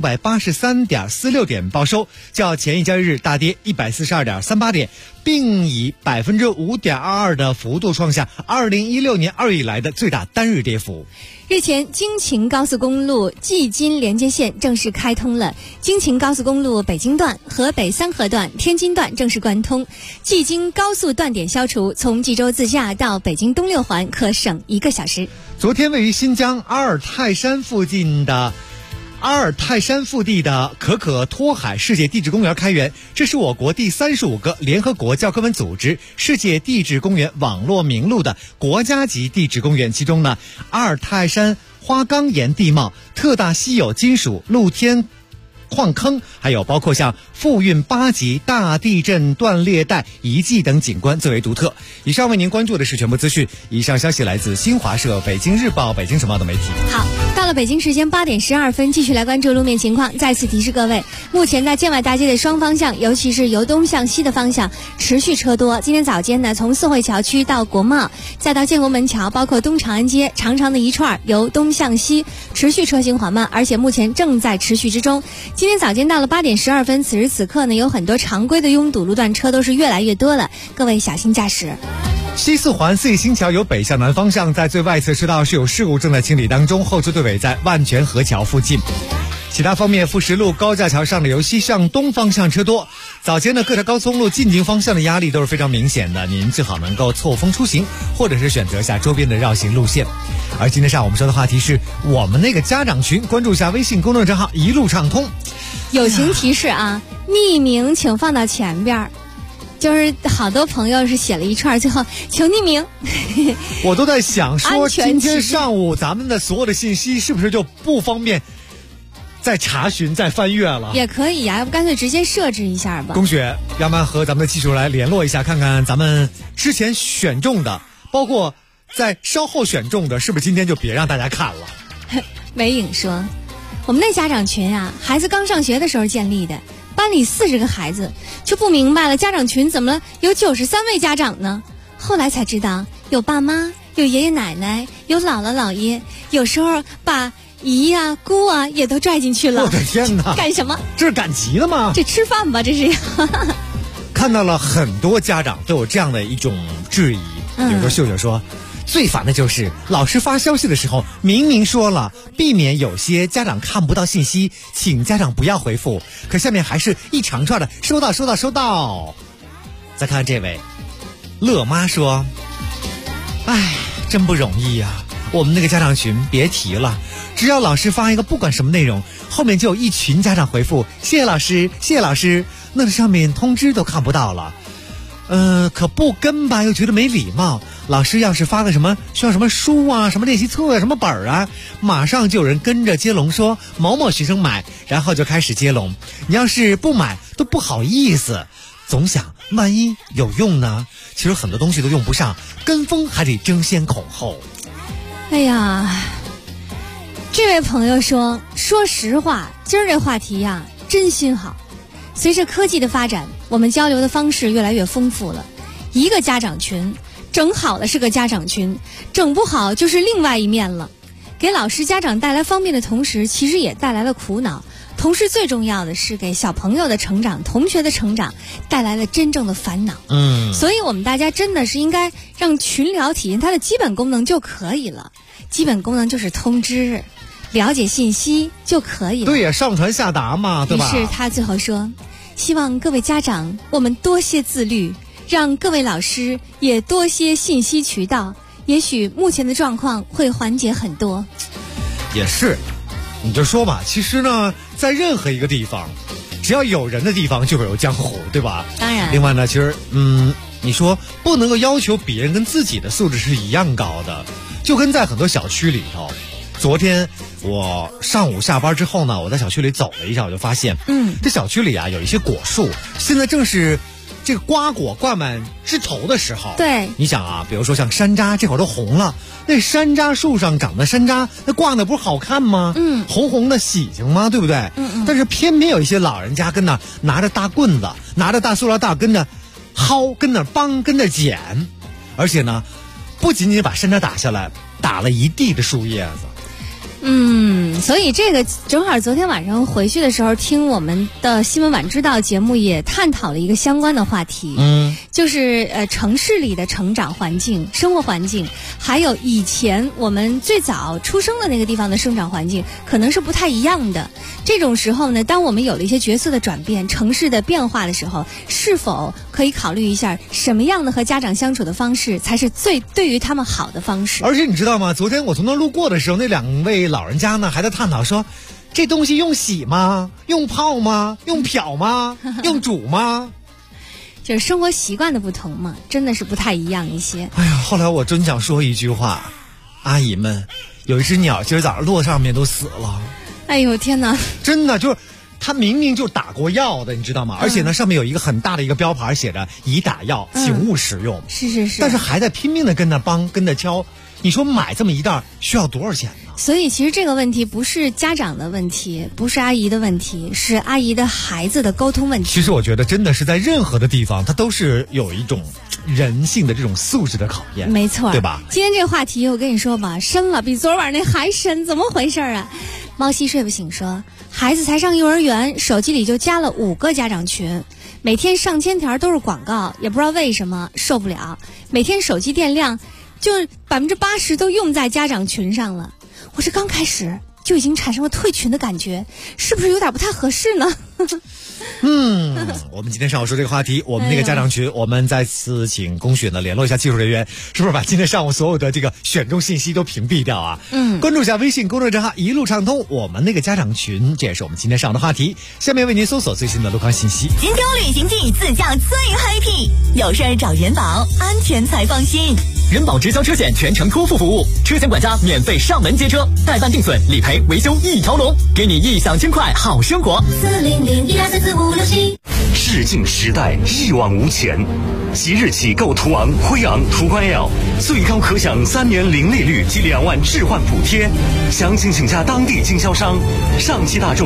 2583.46点报收，较前一交易日大跌142.38点，并以 5.22% 的幅度创下2016年2月以来的最大单日跌幅。 日前，京秦高速公路蓟津连接线正式开通了，京秦高速公路北京段、河北三河段、天津段正式贯通，蓟津高速断点消除，从蓟州自驾到北京东六环可省1个小时。 昨天，位于新疆阿尔泰山腹地的可可托海世界地质公园开园，这是我国第35个联合国教科文组织世界地质公园网络名录的国家级地质公园。其中呢，阿尔泰山花岗岩地貌、特大稀有金属露天矿坑，还有包括像富蕴8级大地震断裂带遗迹等景观最为独特。以上为您关注的是全部资讯，以上消息来自新华社、北京日报、北京时报的媒体。 好，到了北京时间8点12分，继续来关注路面情况。再次提示各位，目前在建外大街的双方向，尤其是由东向西的方向持续车多。今天早间呢，从四惠桥区到国贸，再到建国门桥，包括东长安街长长的一串由东向西持续车行缓慢，而且目前正在持续之中。今天早间到了8点12分，此时此刻呢，有很多常规的拥堵路段车都是越来越多了，各位小心驾驶。 西四环四义新桥由北向南方向，在最外侧车道是有事故正在清理当中，后车队尾在万泉河桥附近。其他方面，富石路高架桥上的由西向东方向车多，早间的各条高速公路进京方向的压力都是非常明显的，您最好能够错峰出行，或者是选择下周边的绕行路线。而今天上午我们说的话题是我们那个家长群，关注一下微信公众账号一路畅通。 友情提示啊，匿名请放到前边，就是好多朋友是写了一串，最后求匿名。 我都在想说，今天上午咱们的所有的信息是不是就不方便再查询、再翻阅了？ 也可以呀，要不干脆直接设置一下吧。 龚雪，要不然和咱们的技术来联络一下，看看咱们之前选中的，包括在稍后选中的，是不是今天就别让大家看了？ 梅颖说，我们那家长群啊，孩子刚上学的时候建立的，班里40个孩子，就不明白了，家长群怎么了有93位家长呢？后来才知道，有爸妈，有爷爷奶奶，有姥姥姥爷，有时候把姨呀、姑啊也都拽进去了。 我的天哪！ 干什么？ 这是赶集的吗？ 这吃饭吧，这是。 看到了很多家长都有这样的一种质疑，比如说秀秀说，最烦的就是老师发消息的时候明明说了避免有些家长看不到信息，请家长不要回复，可下面还是一长串的收到收到收到。再看这位乐妈说，哎，真不容易呀，我们那个家长群别提了，只要老师发一个不管什么内容，后面就有一群家长回复谢谢老师谢谢老师，那上面通知都看不到了。 可不跟吧，又觉得没礼貌。老师要是发个什么需要什么书啊、什么练习册啊、什么本啊，马上就有人跟着接龙说某某学生买，然后就开始接龙。你要是不买都不好意思，总想万一有用呢。其实很多东西都用不上，跟风还得争先恐后。 哎呀，这位朋友说实话，今儿这话题呀真心好。随着科技的发展，我们交流的方式越来越丰富了。一个家长群整好了是个家长群，整不好就是另外一面了。给老师家长带来方便的同时，其实也带来了苦恼。同时最重要的是给小朋友的成长、同学的成长带来了真正的烦恼。所以我们大家真的是应该让群聊体验它的基本功能就可以了。基本功能就是通知、了解信息就可以了。 对呀，上传下达嘛，对吧？ 于是他最后说，希望各位家长我们多些自律，让各位老师也多些信息渠道，也许目前的状况会缓解很多。 也是，你就说吧，其实呢，在任何一个地方，只要有人的地方就会有江湖，对吧？ 当然。 另外呢，其实你说不能够要求别人跟自己的素质是一样高的，就跟在很多小区里头。昨天我上午下班之后呢，我在小区里走了一下，我就发现，这小区里啊有一些果树，现在正是这个瓜果挂满枝头的时候。 对， 你想啊，比如说像山楂，这会儿都红了，那山楂树上长的山楂，那挂的不是好看吗？红红的喜庆吗？对不对？但是偏偏有一些老人家跟那拿着大棍子，拿着大塑料袋跟那薅，跟那帮，跟那捡，而且呢，不仅仅把山楂打下来，打了一地的树叶子。 所以这个正好昨天晚上回去的时候，听我们的新闻晚知道节目也探讨了一个相关的话题，就是城市里的成长环境、生活环境，还有以前我们最早出生的那个地方的生长环境，可能是不太一样的。这种时候呢，当我们有了一些角色的转变、城市的变化的时候，是否可以考虑一下什么样的和家长相处的方式才是最对于他们好的方式？ 而且你知道吗？昨天我从那路过的时候，那两位老人家呢还在探讨说，这东西用洗吗？用泡吗？用漂吗？用煮吗？ 就是生活习惯的不同嘛，真的是不太一样一些。 哎呀，后来我真想说一句话，阿姨们，有一只鸟今儿早上落上面都死了。 哎呦天哪！ 真的就是它明明就打过药的，你知道吗？而且呢，上面有一个很大的一个标牌，写着已打药，请勿使用。 是。 但是还在拼命的跟那帮，跟那敲。你说买这么一袋需要多少钱呢？ 所以其实这个问题不是家长的问题，不是阿姨的问题，是阿姨的孩子的沟通问题。 其实我觉得真的是在任何的地方，它都是有一种人性的这种素质的考验。 没错， 对吧？ 今天这个话题我跟你说吧，深了，比昨晚那还深，怎么回事啊？猫西睡不醒说，孩子才上幼儿园，手机里就加了5个家长群，每天上千条都是广告，也不知道为什么受不了，每天手机电量就80%都用在家长群上了。我这刚开始就已经产生了退群的感觉，是不是有点不太合适呢？ 我们今天上午说这个话题，我们那个家长群，我们再次请龚雪呢联络一下技术人员，是不是把今天上午所有的这个选中信息都屏蔽掉啊？关注一下微信公众账号一路畅通，我们那个家长群，这也是我们今天上午的话题。下面为您搜索最新的路况信息。 金州旅行季自驾最 happy， 有事儿找人保，安全才放心。 人保直销车险全程托付服务，车险管家免费上门接车，代办定损、理赔、维修一条龙，给你异想轻快好生活。 400-1244567。 视镜时代一往无前，即日起购途昂、辉昂、途观 L， 最高可享3年零利率及2万置换补贴，详情请洽当地经销商。上汽大众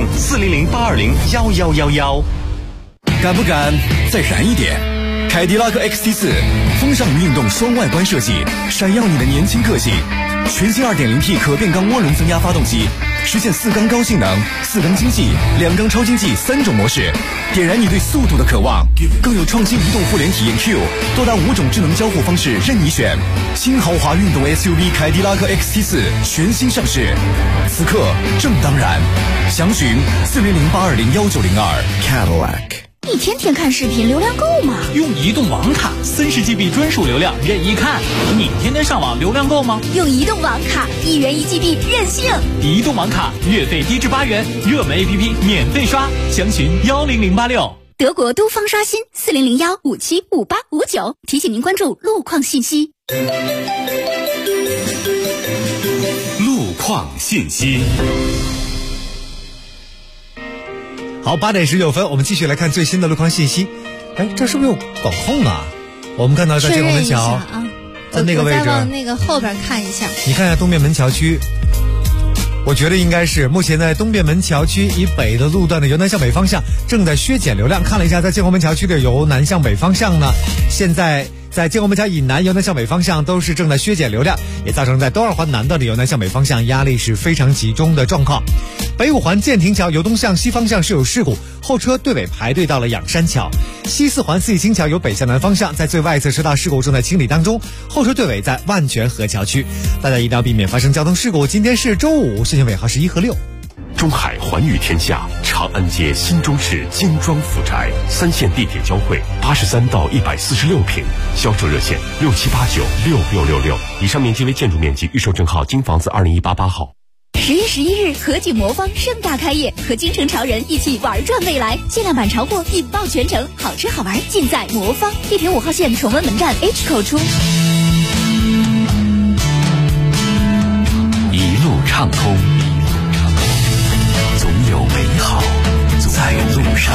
400-820-1111。 敢不敢再燃一点？凯迪拉克 XT4 风尚运动双外观设计，闪耀你的年轻个性。全新 2.0T 可变缸涡轮增压发动机，实现4缸高性能、4缸经济、2缸超经济3种模式，点燃你对速度的渴望。更有创新移动互联体验 Q， 多达5种智能交互方式任你选。新豪华运动 SUV 凯迪拉克 XT4 全新上市，此刻正当然。详询400-820-1902 Cadillac。 一天天看视频，流量够吗？ 用移动网卡，30GB 专属流量任意看。你天天上网流量够吗？ 用移动网卡，1元1GB 任性。 移动网卡月费低至8元，热门 APP 免费刷，详询10086。 德国都方刷新4001575859，提醒您关注路况信息。 路况信息。 好，8点19分，我们继续来看最新的路况信息。哎，这是不是有管控啊？我们看到在建国门桥啊， 在那个位置， 我再往那个后边看一下。 你看一下东便门桥区，我觉得应该是目前在东便门桥区以北的路段的由南向北方向正在削减流量。看了一下，在建国门桥区的由南向北方向呢，现在在建国门桥以南由南向北方向都是正在削减流量，也造成在东二环南段的由南向北方向压力是非常集中的状况。北五环建亭桥由东向西方向是有事故，后车队尾排队到了仰山桥。西四环四季青桥由北向南方向在最外侧车道事故正在清理当中，后车队尾在万泉河桥区。大家一定要避免发生交通事故。今天是周五，信息尾号是1和6。 中海环宇天下长安街新中式精装府宅，3线地铁交汇，83到146平，销售热线67896666。以上面积为建筑面积，预售证号京房子20188号。 10月11日，和景魔方盛大开业，和京城潮人一起玩转未来，限量版潮货引爆全城，好吃好玩尽在魔方。地铁5号线崇文门站 H 口出。 一路畅通，总有美好在路上。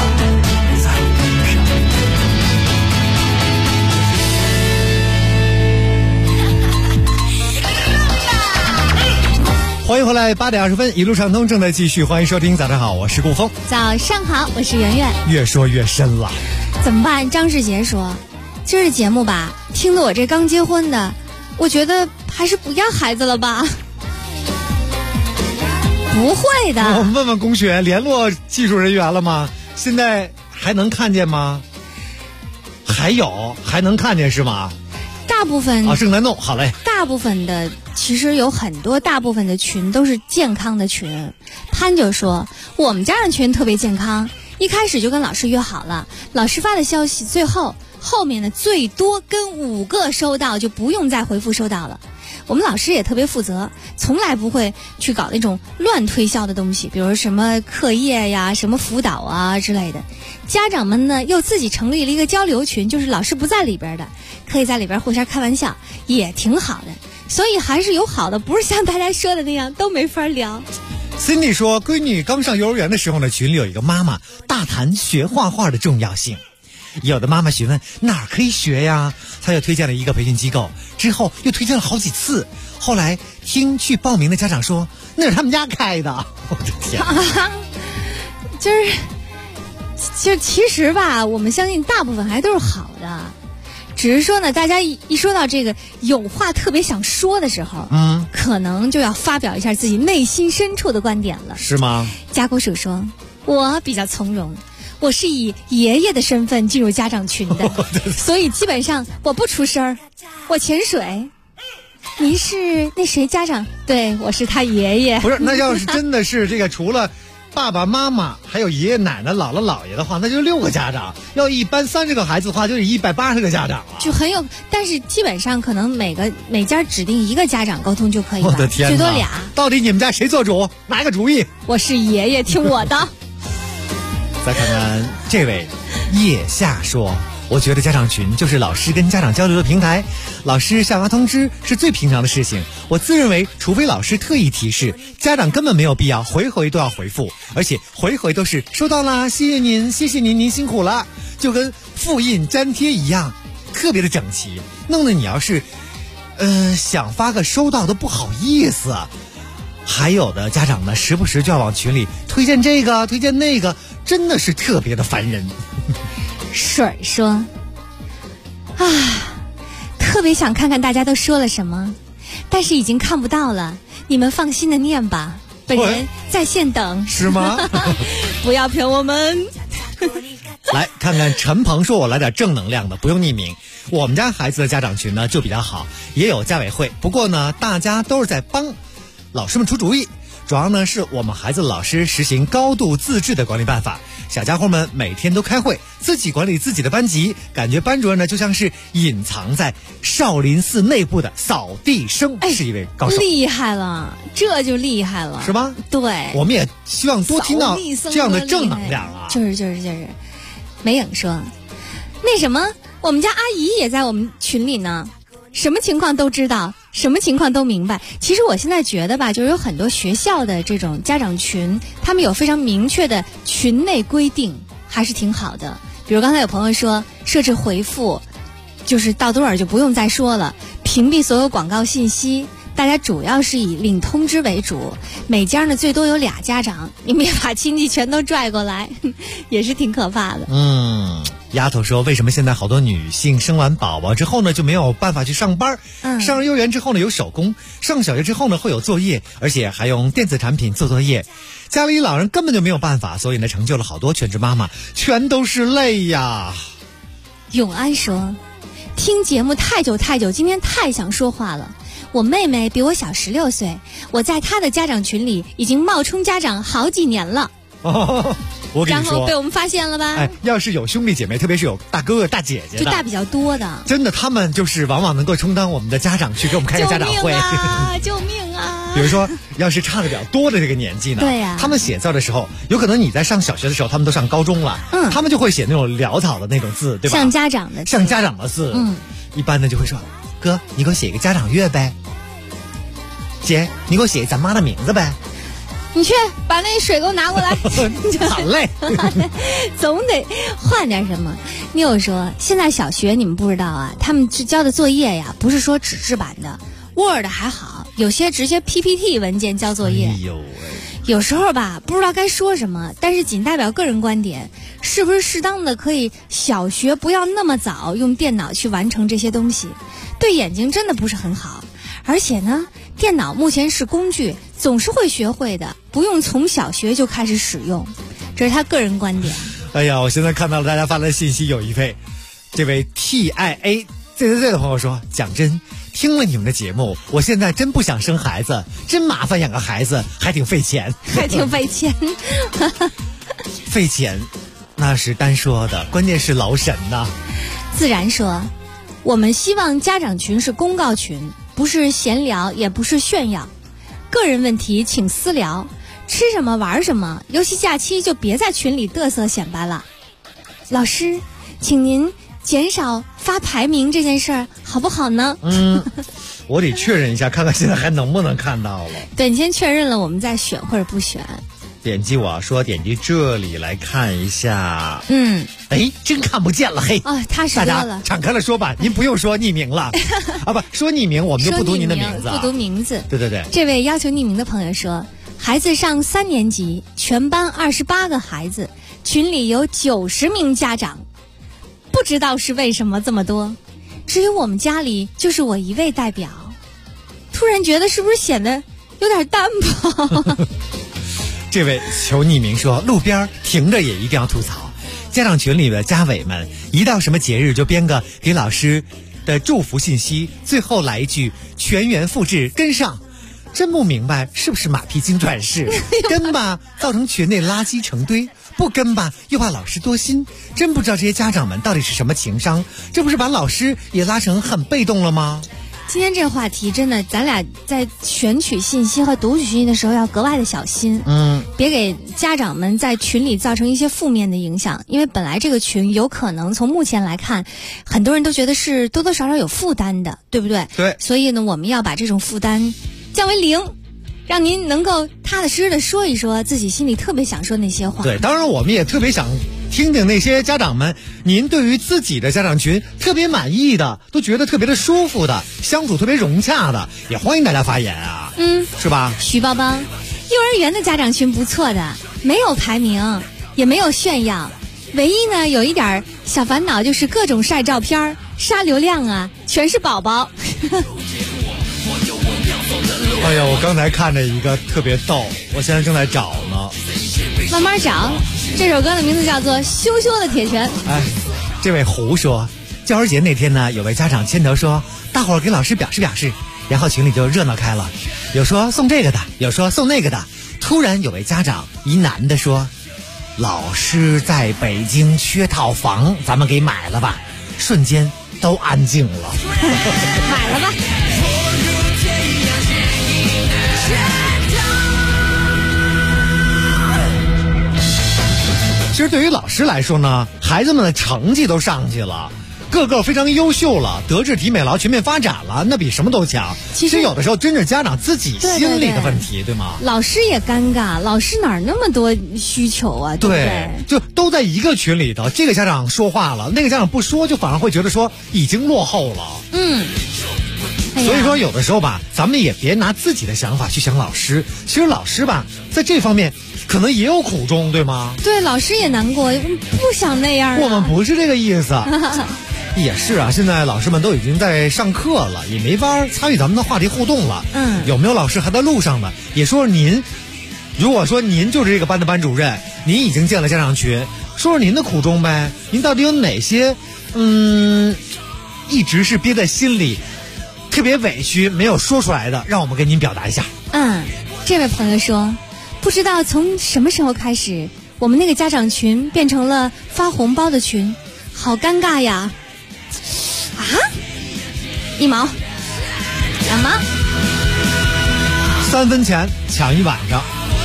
欢迎回来，8点20分，一路畅通正在继续，欢迎收听。早上好，我是顾峰。 早上好，我是圆圆。 越说越深了， 怎么办？张世杰说，今儿的节目吧，听得我这刚结婚的，我觉得还是不要孩子了吧。不会的。 我问问公学联络技术人员了吗？现在还能看见吗？还能看见是吗？ 大部分正在弄，好嘞。 大部分的其实有很多，大部分的群都是健康的群。潘就说我们家人群特别健康，一开始就跟老师约好了，老师发的消息，后面呢最多跟5个收到，就不用再回复收到了。我们老师也特别负责，从来不会去搞那种乱推销的东西，比如什么课业呀、什么辅导啊之类的。家长们呢又自己成立了一个交流群，就是老师不在里边的，可以在里边互相开玩笑，也挺好的。所以还是有好的，不是像大家说的那样都没法聊。 Cindy 说，闺女刚上幼儿园的时候呢，群里有一个妈妈大谈学画画的重要性。有的妈妈询问哪儿可以学呀，她又推荐了一个培训机构，之后又推荐了好几次，后来听去报名的家长说那是他们家开的。我的天就其实吧，我们相信大部分还都是好的，只是说呢，大家一说到这个有话特别想说的时候，可能就要发表一下自己内心深处的观点了， 是吗？ 家国鼠说，我比较从容，我是以爷爷的身份进入家长群的，所以基本上我不出声儿，我潜水。您是那谁家长？对，我是他爷爷。 不是，那要是真的是这个，除了爸爸妈妈还有爷爷奶奶姥姥姥爷的话，那就6个家长。要一般30个孩子的话，就是180个家长了， 就很有。但是基本上可能每家指定1个家长沟通就可以了。 我的天哪， 最多2。 到底你们家谁做主？拿一个主意。 我是爷爷，听我的。 再看看这位叶夏说，我觉得家长群就是老师跟家长交流的平台，老师下发通知是最平常的事情。我自认为除非老师特意提示，家长根本没有必要回都要回复，而且回都是收到啦，谢谢您，谢谢您，您辛苦了，就跟复印粘贴一样，特别的整齐，弄得你要是想发个收到都不好意思。还有的家长呢，时不时就要往群里推荐这个推荐那个，真的是特别的烦人。 水儿说，特别想看看大家都说了什么，但是已经看不到了，你们放心的念吧，本人在线等。 是吗？ 不要骗我们。 来看看陈鹏说，我来点正能量的，不用匿名。我们家孩子的家长群呢就比较好，也有家委会，不过呢大家都是在帮老师们出主意，主要呢是我们孩子老师实行高度自治的管理办法，小家伙们每天都开会，自己管理自己的班级，感觉班主任呢就像是隐藏在少林寺内部的扫地僧，是一位高手。 厉害了，这就厉害了， 是吧？ 对， 我们也希望多听到这样的正能量啊。 就是梅影说，那什么，我们家阿姨也在我们群里呢，什么情况都知道，什么情况都明白。其实我现在觉得吧，就是有很多学校的这种家长群，他们有非常明确的群内规定，还是挺好的。比如刚才有朋友说设置回复，就是到多少就不用再说了，屏蔽所有广告信息，大家主要是以领通知为主，每家呢最多有2家长，你们也把亲戚全都拽过来，也是挺可怕的。 丫头说，为什么现在好多女性生完宝宝之后呢就没有办法去上班？上了幼儿园之后呢有手工，上小学之后呢会有作业，而且还用电子产品做作业，家里老人根本就没有办法，所以呢成就了好多全职妈妈，全都是泪呀。 永安说，听节目太久，今天太想说话了。我妹妹比我小16岁，我在她的家长群里已经冒充家长好几年了。 我跟你说， 然后被我们发现了吧？ 要是有兄弟姐妹，特别是有大哥哥大姐姐的， 就大比较多的， 真的他们就是往往能够充当我们的家长，去给我们开个家长会。 救命啊！ 比如说要是差的比较多的这个年纪呢， 对呀， 他们写字的时候，有可能你在上小学的时候他们都上高中了，他们就会写那种潦草的那种字，对吧？ 像家长的字，一般的就会说，哥你给我写一个家长月呗，姐你给我写咱妈的名字呗， 你去把那水给我拿过来。 好嘞。 总得换点什么。你有说现在小学你们不知道啊，他们交的作业呀，不是说纸质版的 Word 还好，有些直接 PPT 文件交作业。有时候吧不知道该说什么，但是仅代表个人观点，是不是适当的可以小学不要那么早用电脑去完成这些东西，对眼睛真的不是很好。而且呢，电脑目前是工具，总是会学会的，不用从小学就开始使用，这是他个人观点。 哎呀，我现在看到了大家发来的信息，有一位这位 TIA ZZZ 的朋友说，讲真，听了你们的节目，我现在真不想生孩子，真麻烦养个孩子，还挺费钱。费钱那是单说的，关键是劳神呐。 自然说，我们希望家长群是公告群，不是闲聊，也不是炫耀，个人问题请私聊，吃什么玩什么，尤其假期就别在群里嘚瑟显摆了。老师，请您减少发排名这件事儿好不好呢？ 我得确认一下，看看现在还能不能看到了。 对，你先确认了，我们再选或者不选。 点击这里来看一下。真看不见了，嘿。 他说了， 大家敞开了说吧，您不用说匿名了。不说匿名，我们就不读您的名字， 不读名字。 对。 这位要求匿名的朋友说，孩子上3年级，全班28个孩子，群里有90名家长，不知道是为什么这么多，只有我们家里就是我一位代表，突然觉得是不是显得有点单薄？ 这位求匿名说，路边停着也一定要吐槽，家长群里的家委们一到什么节日就编个给老师的祝福信息，最后来一句全员复制跟上，真不明白是不是马屁精转世，跟吧造成群内垃圾成堆，不跟吧又怕老师多心，真不知道这些家长们到底是什么情商，这不是把老师也拉成很被动了吗？ 今天这话题真的，咱俩在选取信息和读取信息的时候要格外的小心，别给家长们在群里造成一些负面的影响，因为本来这个群有可能从目前来看，很多人都觉得是多多少少有负担的，对不对？ 对。 所以呢，我们要把这种负担降为0，让您能够踏踏实实的说一说自己心里特别想说那些话。 对，当然我们也特别想听听那些家长们，您对于自己的家长群特别满意的，都觉得特别的舒服的，相处特别融洽的，也欢迎大家发言啊，是吧？ 徐邦邦，幼儿园的家长群不错的，没有排名，也没有炫耀，唯一呢有一点小烦恼就是各种晒照片、刷流量啊，全是宝宝。 哎呀，我刚才看着一个特别逗，我现在正在找呢， 慢慢找。这首歌的名字叫做《羞羞的铁拳》。 这位胡说，教师节那天呢，有位家长牵头说，大伙儿给老师表示表示，然后群里就热闹开了，有说送这个的，有说送那个的。突然有位家长，一男的说，老师在北京缺套房，咱们给买了吧。瞬间都安静了。 买了吧。 实对于老师来说呢，孩子们的成绩都上去了，个个非常优秀了，德智体美劳全面发展了，那比什么都强。其实有的时候真是家长自己心里的问题， 对吗？ 老师也尴尬，老师哪儿那么多需求啊，对不对？ 就都在一个群里头，这个家长说话了，那个家长不说，就反而会觉得说已经落后了。所以说有的时候吧，咱们也别拿自己的想法去想老师。其实老师吧，在这方面可能也有苦衷，对吗？ 对，老师也难过，不想那样。 我们不是这个意思。也是啊，现在老师们都已经在上课了，也没法参与咱们的话题互动了。有没有老师还在路上的？也说说您，如果说您就是这个班的班主任，您已经建了家长群，说说您的苦衷呗。您到底有哪些一直是憋在心里，特别委屈没有说出来的，让我们跟您表达一下。 这位朋友说，不知道从什么时候开始，我们那个家长群变成了发红包的群，好尴尬呀。1毛2毛 3分钱抢一晚上。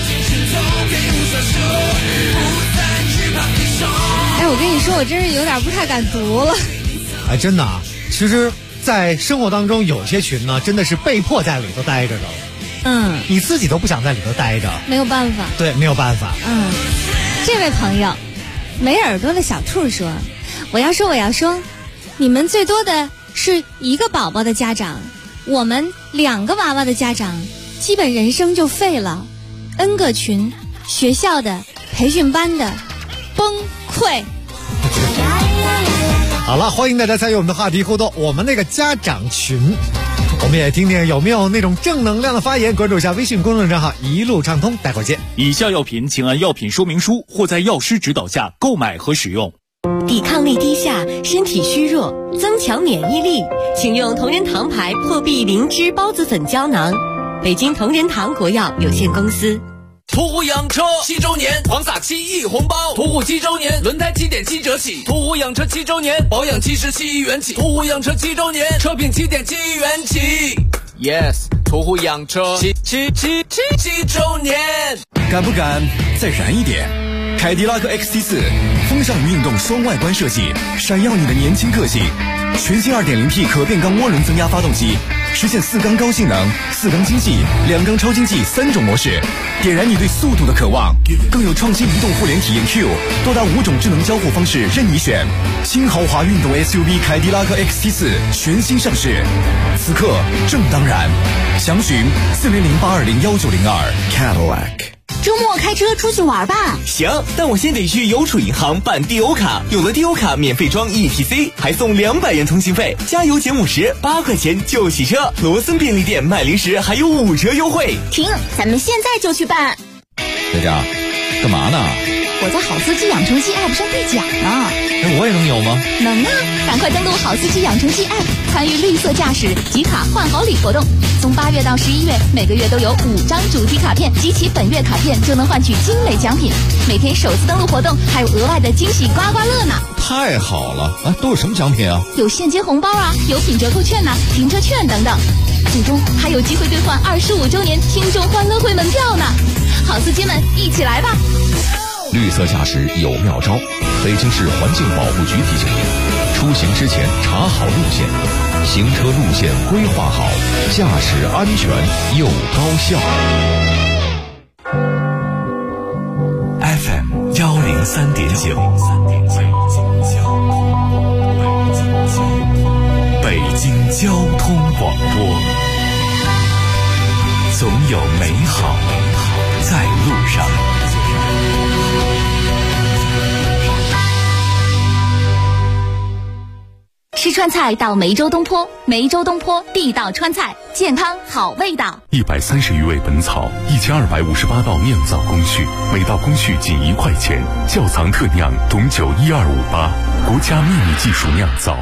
我跟你说，我真是有点不太敢读了。 真的啊，其实在生活当中有些群呢，真的是被迫在里头待着的。你自己都不想在里头待着， 没有办法。 对，没有办法。 这位朋友没耳朵的小兔说，我要说，你们最多的是1个宝宝的家长，我们2个娃娃的家长，基本人生就废了。N 个群，学校的、培训班的，崩溃。 好了，欢迎大家参与我们的话题互动。我们那个家长群，我们也听听有没有那种正能量的发言。关注一下微信公众账号一路畅通，待会儿见。 以下药品请按药品说明书或在药师指导下购买和使用。 抵抗力低下，身体虚弱，增强免疫力，请用同仁堂牌破壁灵芝孢子粉胶囊。北京同仁堂国药有限公司。 途虎养车7周年狂撒7亿红包，途虎7周年轮胎7.7折起，途虎养车7周年保养77亿元起，途虎养车7周年车品7.7亿元起。Yes， 途虎养车7周年， 敢不敢再燃一点？凯迪拉克 XT4 风尚与运动双外观设计，闪耀你的年轻个性。全新 2.0T 可变缸涡轮增压发动机，实现4缸高性能、4缸经济、2缸超经济3种模式，点燃你对速度的渴望。更有创新移动互联体验 Q， 多达5种智能交互方式任你选。新豪华运动 SUV 凯迪拉克 XT4 全新上市，此刻正当然。详询4008201902 Cadillac。 周末开车出去玩吧。 行，但我先得去邮储银行办低油卡，有了低油卡免费装 ETC， 还送200元通信费，加油减50时8块钱就洗车。罗森便利店买零食还有5折优惠。 停，咱们现在就去办。 在家干嘛呢？ 我在好司机养成记 App 上兑奖呢。 我也能有吗？ 能啊，赶快登录好司机养成记 App， 参与绿色驾驶集卡换好礼活动。从8月到11月，每个月都有5张主题卡片，集齐本月卡片就能换取精美奖品。每天首次登录活动还有额外的惊喜刮刮乐呢。 太好了啊！都有什么奖品啊？ 有现金红包啊，有品折扣券啊，停车券等等。最终还有机会兑换25周年听众欢乐会门票呢。好司机们，一起来吧！ 绿色驾驶有妙招，北京市环境保护局提醒您：出行之前查好路线，行车路线规划好，驾驶安全又高效。 FM 103.9，北京交通广播，总有美好在路上。 吃川菜到梅州东坡，梅州东坡地道川菜，健康好味道。 130余味本草，1258道酿造工序，每道工序仅1块钱。窖藏特酿董酒1258，国家秘密技术酿造。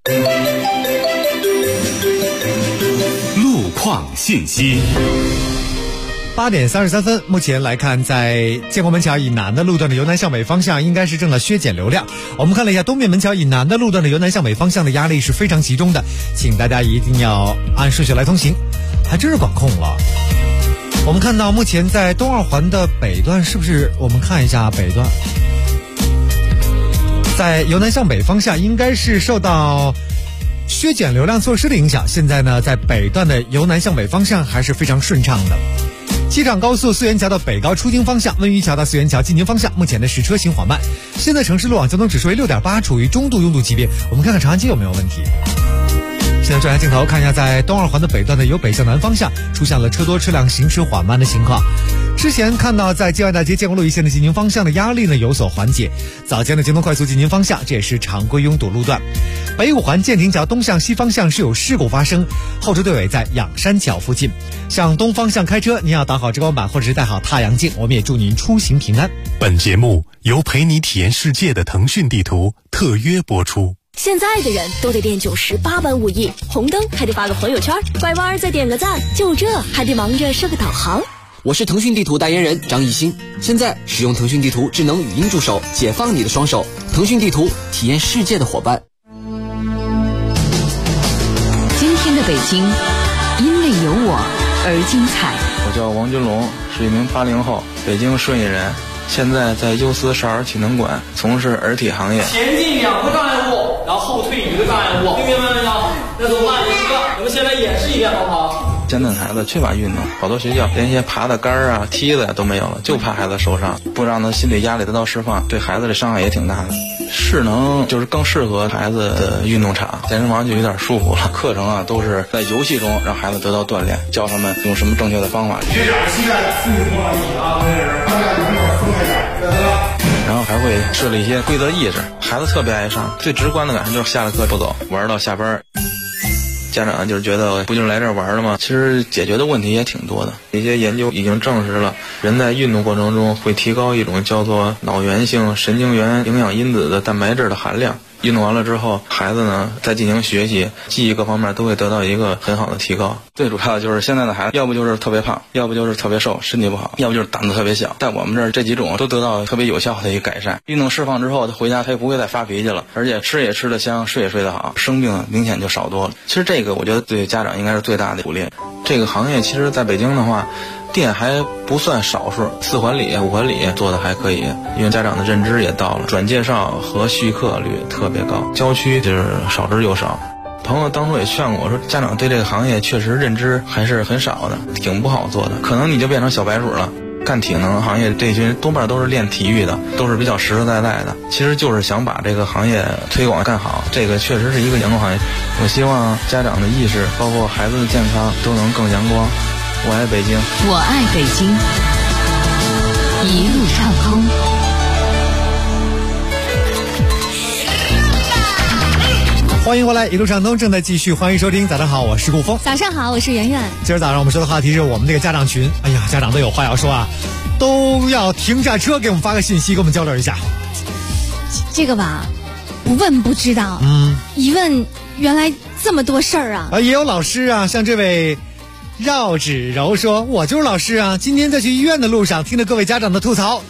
路况信息。 8点33分，目前来看，在建国门桥以南的路段的由南向北方向应该是正在削减流量。我们看了一下东面门桥以南的路段的由南向北方向的压力是非常集中的，请大家一定要按顺序来通行，还真是管控了。我们看到目前在东二环的北段，是不是我们看一下北段在由南向北方向应该是受到削减流量措施的影响，现在呢在北段的由南向北方向还是非常顺畅的。机场高速四元桥到北高出京方向，温榆桥到四元桥进京方向，目前的实车行缓慢。现在城市路网交通指数为6.8，处于中度拥堵级别。我们看看长安街有没有问题。现在转下镜头看一下，在东二环的北段的由北向南方向出现了车多车辆行驶缓慢的情况。之前看到在建外大街建国路一线的进京方向的压力呢有所缓解，早间的京东快速进京方向这也是常规拥堵路段。北五环建亭桥东向西方向是有事故发生，后车队尾在仰山桥附近。向东方向开车，您要打好遮光板或者是戴好太阳镜。我们也祝您出行平安。 本节目由陪你体验世界的腾讯地图特约播出。 现在的人都得练98般武艺，红灯还得发个朋友圈，拐弯再点个赞，就这还得忙着设个导航。 我是腾讯地图代言人张艺兴，现在使用腾讯地图智能语音助手，解放你的双手。腾讯地图，体验世界的伙伴。 今天的北京，因为有我而精彩。 我叫王军龙，是一名80后，北京顺义人，现在在优思少儿体能馆从事儿体行业。 前进2个障碍物，然后后退1个障碍物，听明白没有？那怎么办？我们先来演示一遍好不好？ 现在孩子缺乏运动，好多学校连些爬的杆啊、梯子呀都没有了，就怕孩子受伤，不让他心理压力得到释放，对孩子的伤害也挺大的。势能就是更适合孩子的运动场，健身房就有点舒服了。课程啊都是在游戏中让孩子得到锻炼，教他们用什么正确的方法。 学长膝盖自己不好意啊，大家能够松开点， 然后还会设立一些规则意识，孩子特别爱上。最直观的感受就是下了课不走，玩到下班。家长就是觉得不就是来这儿玩的吗？其实解决的问题也挺多的。一些研究已经证实了，人在运动过程中会提高一种叫做脑源性神经元营养因子的蛋白质的含量。运动完了之后，孩子呢在进行学习、记忆各方面都会得到一个很好的提高。最主要的就是现在的孩子，要不就是特别胖，要不就是特别瘦，身体不好，要不就是胆子特别小。在我们这儿，这几种都得到特别有效的一个改善。运动释放之后，他回家他也不会再发脾气了，而且吃也吃得香，睡也睡得好，生病明显就少多了。其实这个我觉得对家长应该是最大的鼓励。这个行业其实在北京的话，店还不算少数，4环里、5环里做的还可以，因为家长的认知也到了，转介绍和续客率特别高，郊区就是少之又少。朋友当初也劝过我说，家长对这个行业确实认知还是很少的，挺不好做的，可能你就变成小白鼠了。干体能行业这群多半都是练体育的，都是比较实实在在的，其实就是想把这个行业推广干好，这个确实是一个阳光行业。我希望家长的意识包括孩子的健康都能更阳光。我爱北京， 我爱北京，一路畅通。 欢迎回来，一路畅通正在继续，欢迎收听。早上好，我是顾峰。 早上好，我是圆圆。 今儿早上我们说的话题是我们这个家长群，哎呀，家长都有话要说啊，都要停下车给我们发个信息，跟我们交流一下。 这个吧，不问不知道，一问原来这么多事儿啊。 也有老师啊，像这位绕指柔说，我就是老师啊，今天在去医院的路上听着各位家长的吐槽，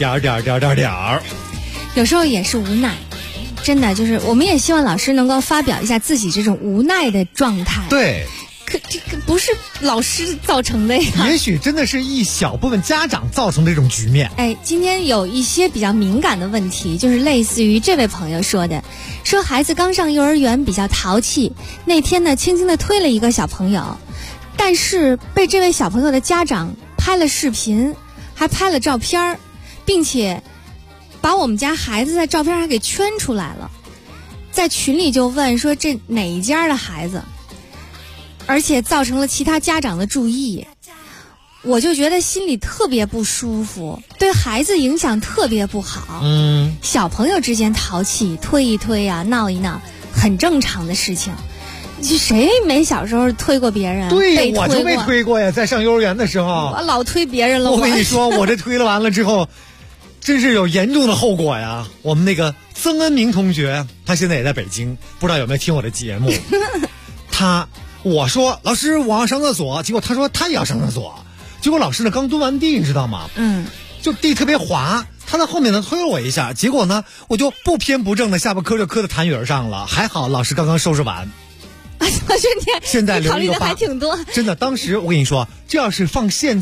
有时候也是无奈，真的就是我们也希望老师能够发表一下自己这种无奈的状态。 对， 可这个不是老师造成的呀， 也许真的是一小部分家长造成这种局面。 今天有一些比较敏感的问题，就是类似于这位朋友说的，说孩子刚上幼儿园比较淘气，那天呢轻轻地推了一个小朋友，但是被这位小朋友的家长拍了视频，还拍了照片，并且把我们家孩子在照片上给圈出来了，在群里就问说这哪一家的孩子，而且造成了其他家长的注意，我就觉得心里特别不舒服，对孩子影响特别不好。小朋友之间淘气，推一推啊，闹一闹，很正常的事情。谁没小时候推过别人？ 对呀，我就被推过呀，在上幼儿园的时候， 我老推别人了。 我跟你说，我这推了完了之后，真是有严重的后果呀。我们那个曾恩明同学，他现在也在北京，不知道有没有听我的节目。我说老师我要上厕所，结果他说他也要上厕所，结果老师呢刚蹲完地，你知道吗？就地特别滑，他在后面呢推了我一下，结果呢我就不偏不正的下巴磕就磕在痰盂上了，还好老师刚刚收拾完。 现在留考虑的还挺多， 真的。当时我跟你说，这要是放现在，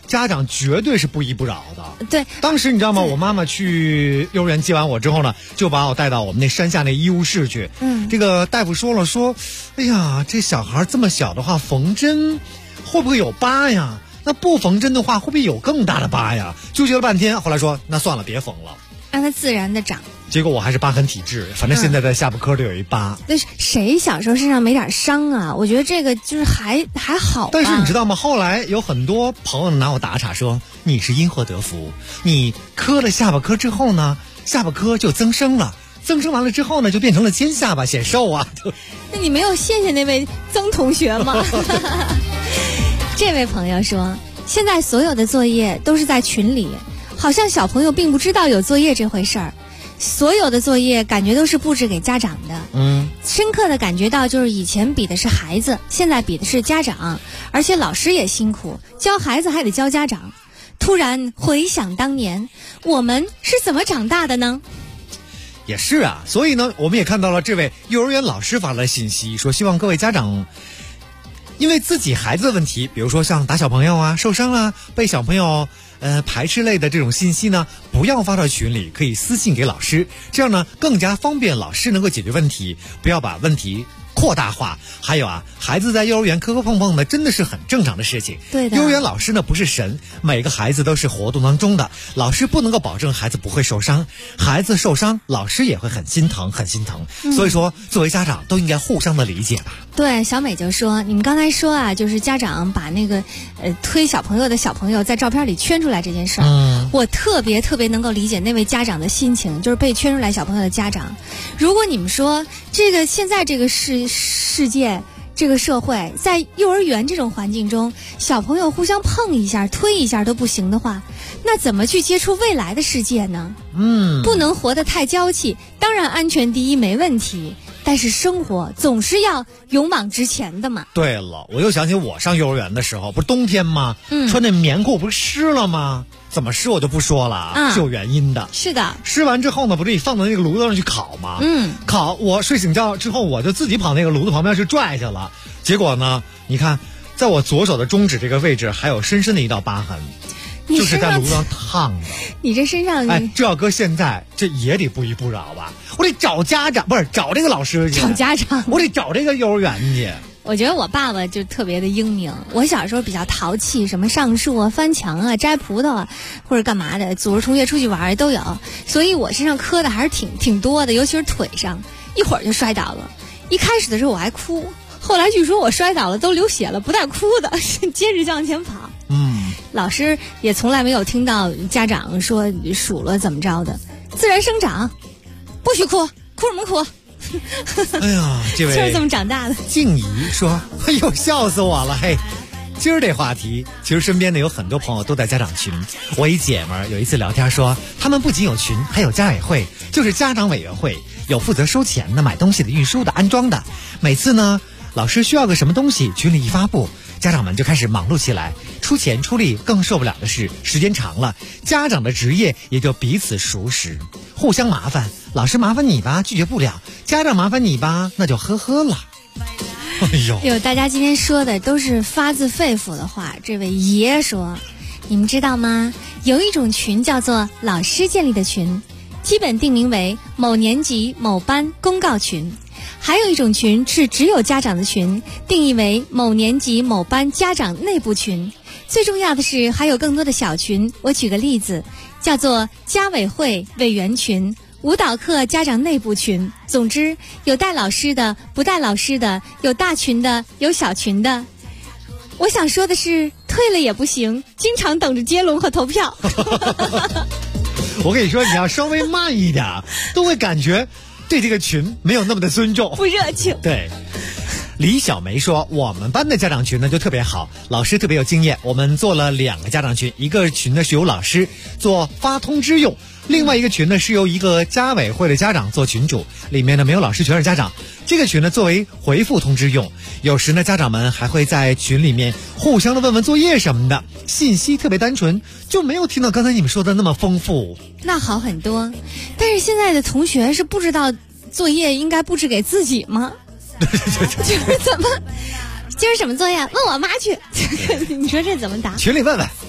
家长绝对是不依不饶的。 对， 当时你知道吗？我妈妈去幼儿园接完我之后呢，就把我带到我们那山下那医务室去。这个大夫说，哎呀，这小孩这么小的话，缝针会不会有疤呀？那不缝针的话，会不会有更大的疤呀？纠结了半天，后来说那算了，别缝了， 让它自然的长。 结果我还是疤痕体质，反正现在在下巴颏都有一疤。 那谁小时候身上没点伤啊？我觉得这个就是还好。 但是你知道吗？后来有很多朋友拿我打岔说，你是因祸得福，你磕了下巴颏之后呢，下巴颏就增生了，增生完了之后呢，就变成了尖下巴，显瘦啊。 那你没有谢谢那位曾同学吗？这位朋友说，现在所有的作业都是在群里，好像小朋友并不知道有作业这回事儿。所有的作业感觉都是布置给家长的，深刻的感觉到就是以前比的是孩子，现在比的是家长，而且老师也辛苦，教孩子还得教家长。突然回想当年，我们是怎么长大的呢？ 也是啊，所以呢，我们也看到了这位幼儿园老师发来信息，说希望各位家长因为自己孩子的问题，比如说像打小朋友啊、受伤啊、被小朋友排斥类的这种信息呢，不要发到群里，可以私信给老师，这样呢更加方便老师能够解决问题，不要把问题扩大化。还有啊，孩子在幼儿园磕磕碰碰的真的是很正常的事情。 对的， 幼儿园老师呢不是神，每个孩子都是活动当中的，老师不能够保证孩子不会受伤，孩子受伤老师也会很心疼很心疼。所以说作为家长都应该互相的理解吧。 对，小美就说，你们刚才说啊，就是家长把那个推小朋友的小朋友在照片里圈出来这件事儿，我特别能够理解那位家长的心情，就是被圈出来小朋友的家长。如果你们说这个现在这个世界这个社会，在幼儿园这种环境中，小朋友互相碰一下推一下都不行的话，那怎么去接触未来的世界呢？不能活得太娇气，当然安全第一没问题，但是生活总是要勇往直前的嘛。 对了，我又想起我上幼儿园的时候，不是冬天吗？穿那棉裤不是湿了吗？怎么湿我就不说了，是有原因的。 是的， 湿完之后呢，不是你放到那个炉子上去烤吗？烤，我睡醒觉之后，我就自己跑那个炉子旁边去拽去了。结果呢，你看，在我左手的中指这个位置，还有深深的一道疤痕，就是在炉子上烫的。 你这身上， 这要搁现在，这也得不依不饶吧？我得找家长，不是找这个老师去， 找家长， 我得找这个幼儿园去。 我觉得我爸爸就特别的英明。我小时候比较淘气，什么上树啊、翻墙啊、摘葡萄啊，或者干嘛的，组织同学出去玩都有。所以我身上磕的还是挺多的，尤其是腿上，一会儿就摔倒了。一开始的时候我还哭，后来据说我摔倒了都流血了，不带哭的，接着就往前跑。老师也从来没有听到家长说数了怎么着的，自然生长，不许哭，哭什么哭？ 哎呀，这位就是这么长大的。 静怡说：“哎呦，笑死我了！嘿，今儿这话题，其实身边的有很多朋友都在家长群。我一姐们儿有一次聊天说，他们不仅有群，还有家委会，就是家长委员会，有负责收钱的、买东西的、运输的、安装的。每次呢，老师需要个什么东西，群里一发布，家长们就开始忙碌起来，出钱出力。更受不了的是，时间长了，家长的职业也就彼此熟识，互相麻烦。老师麻烦你吧，拒绝不了；家长麻烦你吧，那就呵呵了。哎呦， 大家今天说的都是发自肺腑的话。这位爷说，你们知道吗？有一种群叫做老师建立的群，基本定名为某年级某班公告群。还有一种群是只有家长的群，定义为某年级某班家长内部群。最重要的是还有更多的小群，我举个例子，叫做家委会委员群、舞蹈课家长内部群。总之，有带老师的，不带老师的，有大群的，有小群的。我想说的是，退了也不行，经常等着接龙和投票。 我跟你说，你要稍微慢一点，都会感觉对这个群没有那么的尊重， 不热情。 对。李小梅说，我们班的家长群呢就特别好，老师特别有经验，我们做了2个家长群，一个群呢是由老师做发通知用，另外一个群呢是由一个家委会的家长做群主，里面呢没有老师，全是家长。这个群呢作为回复通知用，有时呢家长们还会在群里面互相的问问作业什么的，信息特别单纯，就没有听到刚才你们说的那么丰富。 那好很多，但是现在的同学是不知道作业应该布置给自己吗？就是怎么，今儿什么作业？问我妈去。你说这怎么答？ 群里问问。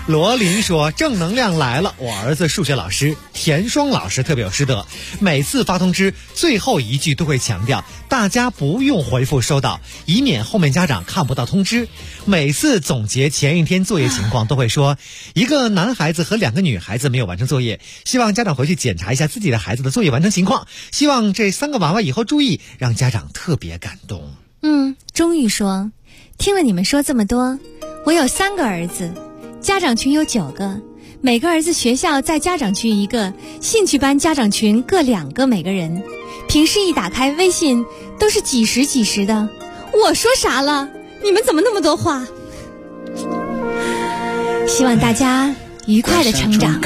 罗琳说：“正能量来了！我儿子数学老师田双老师特别有师德，每次发通知最后一句都会强调大家不用回复收到，以免后面家长看不到通知。每次总结前一天作业情况都会说，一个男孩子和2个女孩子没有完成作业，希望家长回去检查一下自己的孩子的作业完成情况，希望这3个娃娃以后注意，让家长特别感动。” 终于说，听了你们说这么多，我有3个儿子，家长群有9个，每个儿子学校在家长群1个，兴趣班家长群各2个每个人，平时一打开微信都是几十的。我说啥了？你们怎么那么多话？希望大家愉快的成长。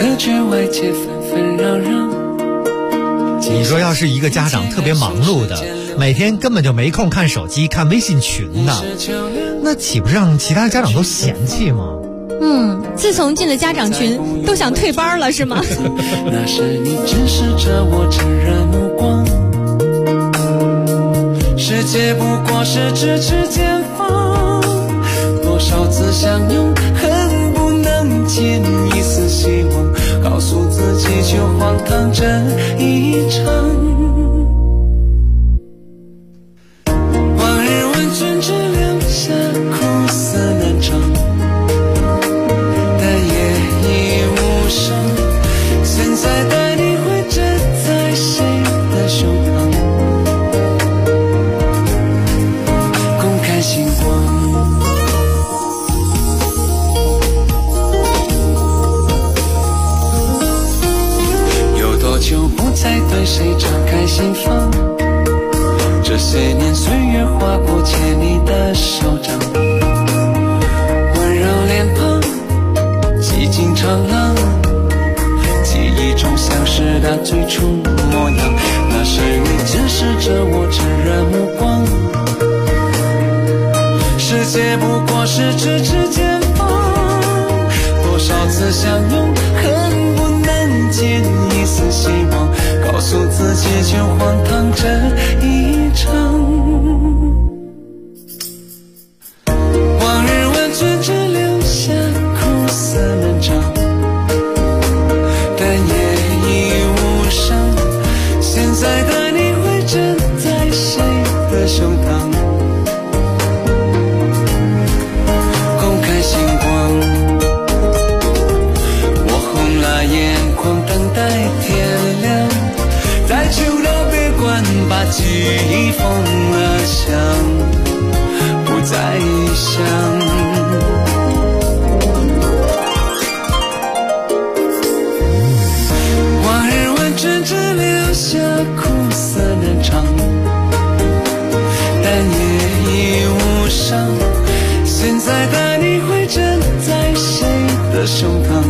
你说要是一个家长特别忙碌的，每天根本就没空看手机看微信群的，那岂不是让其他家长都嫌弃吗？ 自从进了家长群都想退班了是吗？ 那是你直视着我炙热目光，世界不过是咫尺间方，多少次相拥恨不能见一丝希望，告诉自己就荒唐这一场。往日问君只留下苦涩难长，但夜已无声，现在的你会枕在谁的胸膛，公开星光。就不再对谁敞开心房，这些年岁月划过牵你的手掌，温柔脸庞几经长廊，记忆中相识的最初模样，那是你直视着我炙热目光，世界不过是咫尺间方，多少次相拥恨不能见一丝希望，告诉自己就荒唐这一场。往日问君只留下苦涩难长，但夜已无声，现在的你会枕在谁的胸膛，公开星光，我红了眼眶等待天亮，在秋的别关把记忆封了箱，不再想。往日问君只留下苦涩难长，但夜已无伤，现在的你会枕在谁的胸膛，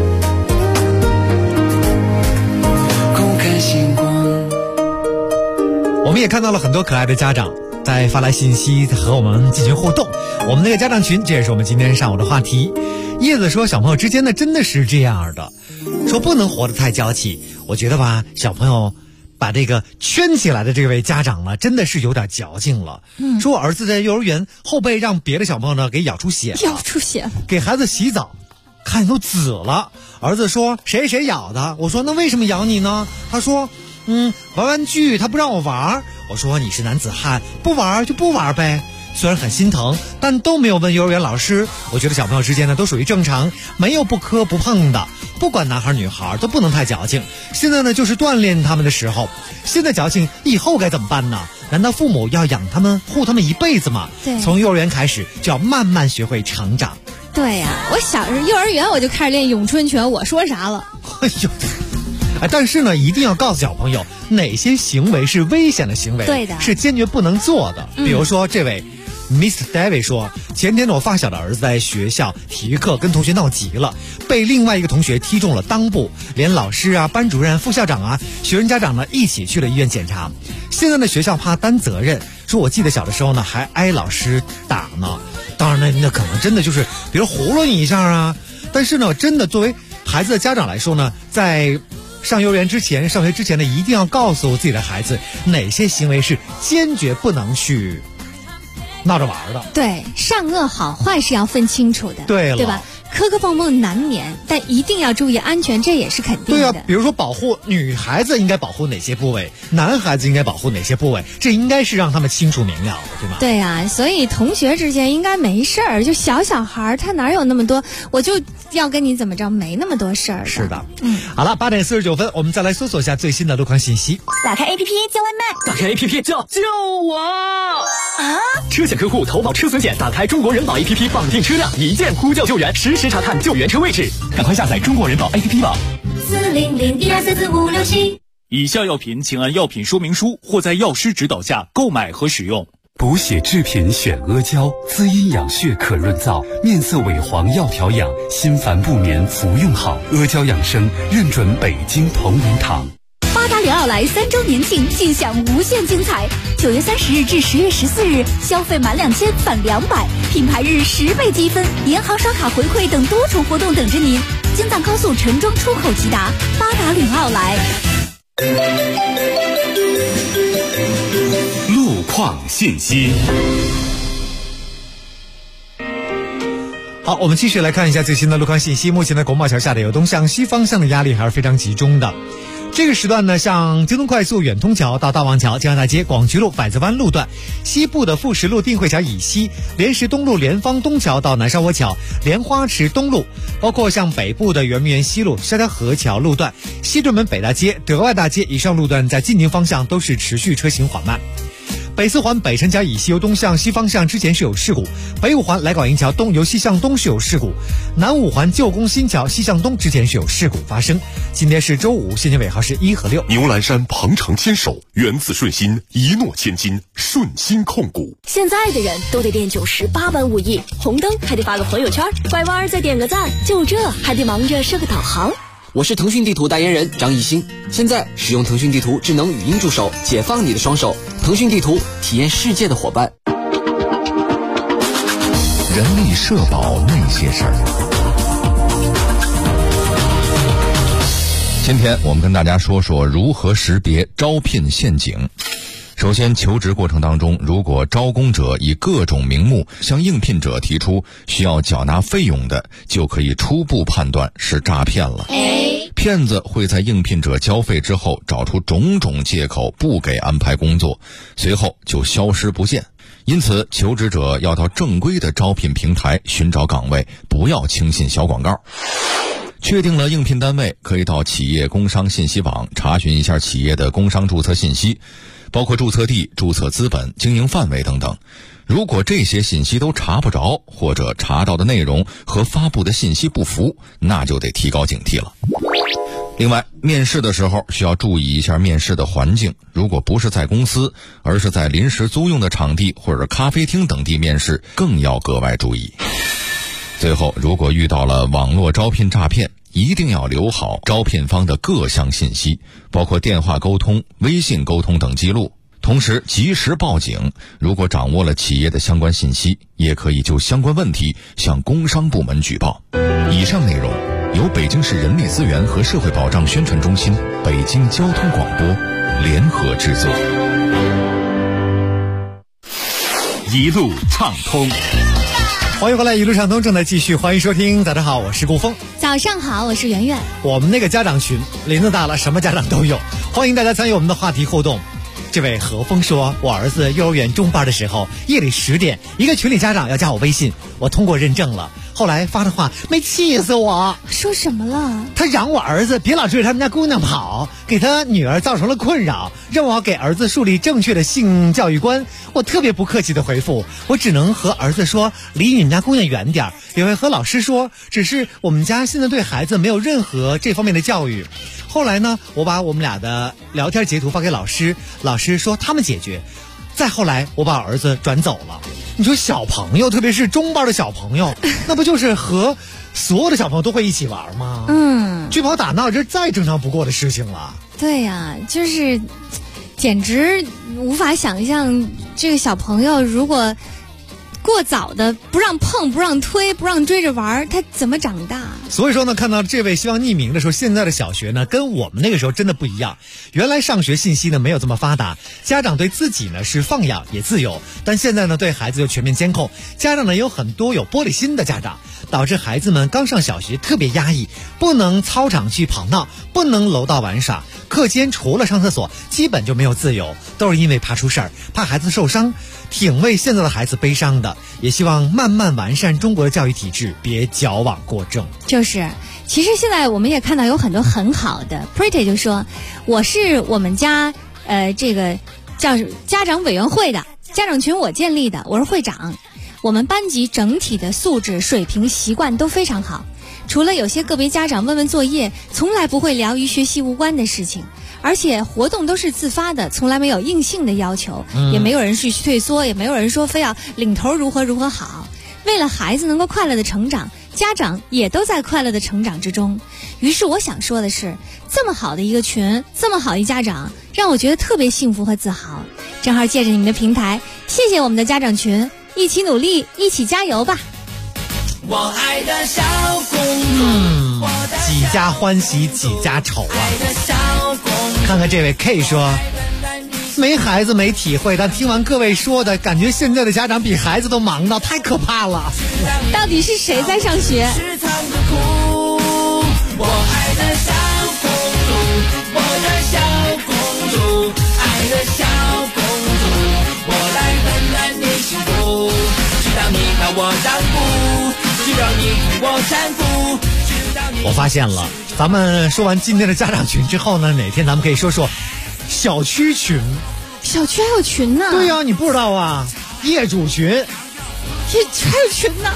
公开星光。 我们也看到了很多可爱的家长在发来信息和我们进行互动，我们那个家长群，这也是我们今天上午的话题。叶子说小朋友之间呢真的是这样的，说不能活得太娇气。我觉得吧，小朋友把这个圈起来的这位家长呢真的是有点矫情了。说我儿子在幼儿园后背让别的小朋友呢给咬出血了，给孩子洗澡看都紫了。儿子说谁谁咬的，我说那为什么咬你呢？他说玩玩具他不让我玩。我说你是男子汉，不玩就不玩呗。虽然很心疼，但都没有问幼儿园老师。我觉得小朋友之间呢都属于正常，没有不磕不碰的，不管男孩女孩都不能太矫情。现在呢就是锻炼他们的时候，现在矫情以后该怎么办呢？难道父母要养他们护他们一辈子吗？ 对， 从幼儿园开始就要慢慢学会成长。 对呀，我小时候幼儿园我就开始练咏春拳，我说啥了？ 哎呦，但是呢一定要告诉小朋友哪些行为是危险的行为， 对的， 是坚决不能做的。比如说这位Mr. David 说，前天我发小的儿子在学校体育课跟同学闹急了，被另外一个同学踢中了裆部，连老师啊、班主任、副校长啊、学生家长呢一起去了医院检查。现在呢学校怕担责任，说我记得小的时候呢还挨老师打呢。当然那可能真的就是比如唬了你一下啊，但是呢真的作为孩子的家长来说呢，在上幼儿园之前、上学之前呢，一定要告诉自己的孩子哪些行为是坚决不能去闹着玩的。 对，善恶好坏是要分清楚的。 对了， 对吧？ 磕磕碰碰难免，但一定要注意安全，这也是肯定的。 对啊，比如说保护女孩子应该保护哪些部位，男孩子应该保护哪些部位，这应该是让他们清楚明了的，对吗？ 对啊，所以同学之间应该没事儿，就小孩他哪有那么多，我就要跟你怎么着，没那么多事儿。 是的，好了，8:49，我们再来搜索一下最新的路况信息。 打开 APP 叫外卖， 打开 APP 叫救我啊！车险客户投保车损险，打开中国人保 APP 绑定车辆，一键呼叫救援，实时查看救援车位置，赶快下载中国人保 APP 吧。 40012444567。 以下药品请按药品说明书或在药师指导下购买和使用。 补血制品选阿胶，滋阴养血可润燥，面色萎黄要调养，心烦不眠服用好。阿胶养生认准北京同仁堂。 八达岭奥莱3周年庆，尽享无限精彩。9月30日至10月14日，消费满2000返200，品牌日10倍积分，银行刷卡回馈等多重活动等着您。京藏高速陈庄出口即达，八达岭奥莱。 路况信息。 好，我们继续来看一下最新的路况信息。目前的拱宝桥下的有东向西方向的压力还是非常集中的。这个时段呢，像京东快速远通桥到大望桥、江大街、广渠路、百子湾路段，西部的富石路定慧桥以西，莲石东路莲芳东桥到南沙窝桥、莲花池东路，包括像北部的圆明园西路、沙条河桥路段、西直门北大街、德外大街以上路段，在进京方向都是持续车行缓慢。北四环北辰桥以西由东向西方向之前是有事故，北五环来广营桥东由西向东是有事故，南五环旧宫新桥西向东之前是有事故发生。今天是周五，现金尾号是1和6。 牛栏山鹏程牵手，源自顺心，一诺千金，顺心控股。 现在的人都得练98般武艺，红灯还得发个朋友圈，拐弯再点个赞，就这还得忙着设个导航。 我是腾讯地图代言人张艺兴，现在使用腾讯地图智能语音助手，解放你的双手。腾讯地图，体验世界的伙伴。 人力社保那些事儿。今天我们跟大家说说如何识别招聘陷阱。首先，求职过程当中，如果招工者以各种名目向应聘者提出需要缴纳费用的，就可以初步判断是诈骗了。骗子会在应聘者交费之后找出种种借口不给安排工作，随后就消失不见。因此，求职者要到正规的招聘平台寻找岗位，不要轻信小广告。确定了应聘单位，可以到企业工商信息网查询一下企业的工商注册信息，包括注册地、注册资本、经营范围等等。如果这些信息都查不着，或者查到的内容和发布的信息不符，那就得提高警惕了。另外，面试的时候需要注意一下面试的环境，如果不是在公司，而是在临时租用的场地或者咖啡厅等地面试，更要格外注意。最后，如果遇到了网络招聘诈骗，一定要留好招聘方的各项信息，包括电话沟通、微信沟通等记录，同时及时报警。如果掌握了企业的相关信息，也可以就相关问题向工商部门举报。以上内容由北京市人力资源和社会保障宣传中心、北京交通广播联合制作。 一路畅通。 欢迎回来，一路畅通正在继续，欢迎收听。早上好，我是顾峰。 早上好，我是圆圆。 我们那个家长群，林子大了，什么家长都有，欢迎大家参与我们的话题互动。这位何峰说，我儿子幼儿园中班的时候，夜里10点，一个群里家长要加我微信，我通过认证了。后来发的话没气死我。 说什么了？ 他让我儿子别老追着他们家姑娘跑，给他女儿造成了困扰，让我给儿子树立正确的性教育观。我特别不客气的回复，我只能和儿子说离你们家姑娘远点，也会和老师说，只是我们家现在对孩子没有任何这方面的教育。后来呢，我把我们俩的聊天截图发给老师，老师说他们解决。再后来我把儿子转走了。你说小朋友，特别是中班的小朋友，那不就是和所有的小朋友都会一起玩吗？追跑打闹，这是再正常不过的事情了。 对呀，就是简直无法想象，这个小朋友如果过早的不让碰、不让推、不让追着玩，他怎么长大？ 所以说呢，看到这位希望匿名的说，现在的小学呢跟我们那个时候真的不一样。原来上学信息呢没有这么发达，家长对自己呢是放养也自由，但现在呢对孩子又全面监控，家长呢有很多有玻璃心的家长，导致孩子们刚上小学特别压抑，不能操场去跑闹，不能楼道玩耍，课间除了上厕所基本就没有自由，都是因为怕出事儿，怕孩子受伤，挺为现在的孩子悲伤的，也希望慢慢完善中国的教育体制，别矫枉过正。 其实现在我们也看到有很多很好的 Pretty 就说，我是我们家这个叫家长委员会的家长群我建立的，我是会长，我们班级整体的素质水平习惯都非常好，除了有些个别家长问问作业，从来不会聊与学习无关的事情，而且活动都是自发的，从来没有硬性的要求，也没有人去退缩，也没有人说非要领头如何如何好。为了孩子能够快乐的成长，家长也都在快乐的成长之中。于是我想说的是，这么好的一个群，这么好一家长，让我觉得特别幸福和自豪。正好借着你们的平台，谢谢我们的家长群，一起努力，一起加油吧。 我爱的小公主， 几家欢喜几家愁啊。看看这位 K 说，没孩子没体会，但听完各位说的，感觉现在的家长比孩子都忙到太可怕了。 到底是谁在上学？ 我爱的小公主，我的小公主，爱的小公主，我来温暖你幸福，直到你把我让步，直到你替我搀扶。 我发现了，咱们说完今天的家长群之后呢，哪天咱们可以说说小区群。 小区还有群呢？ 对呀，你不知道啊，业主群， 还有群呢。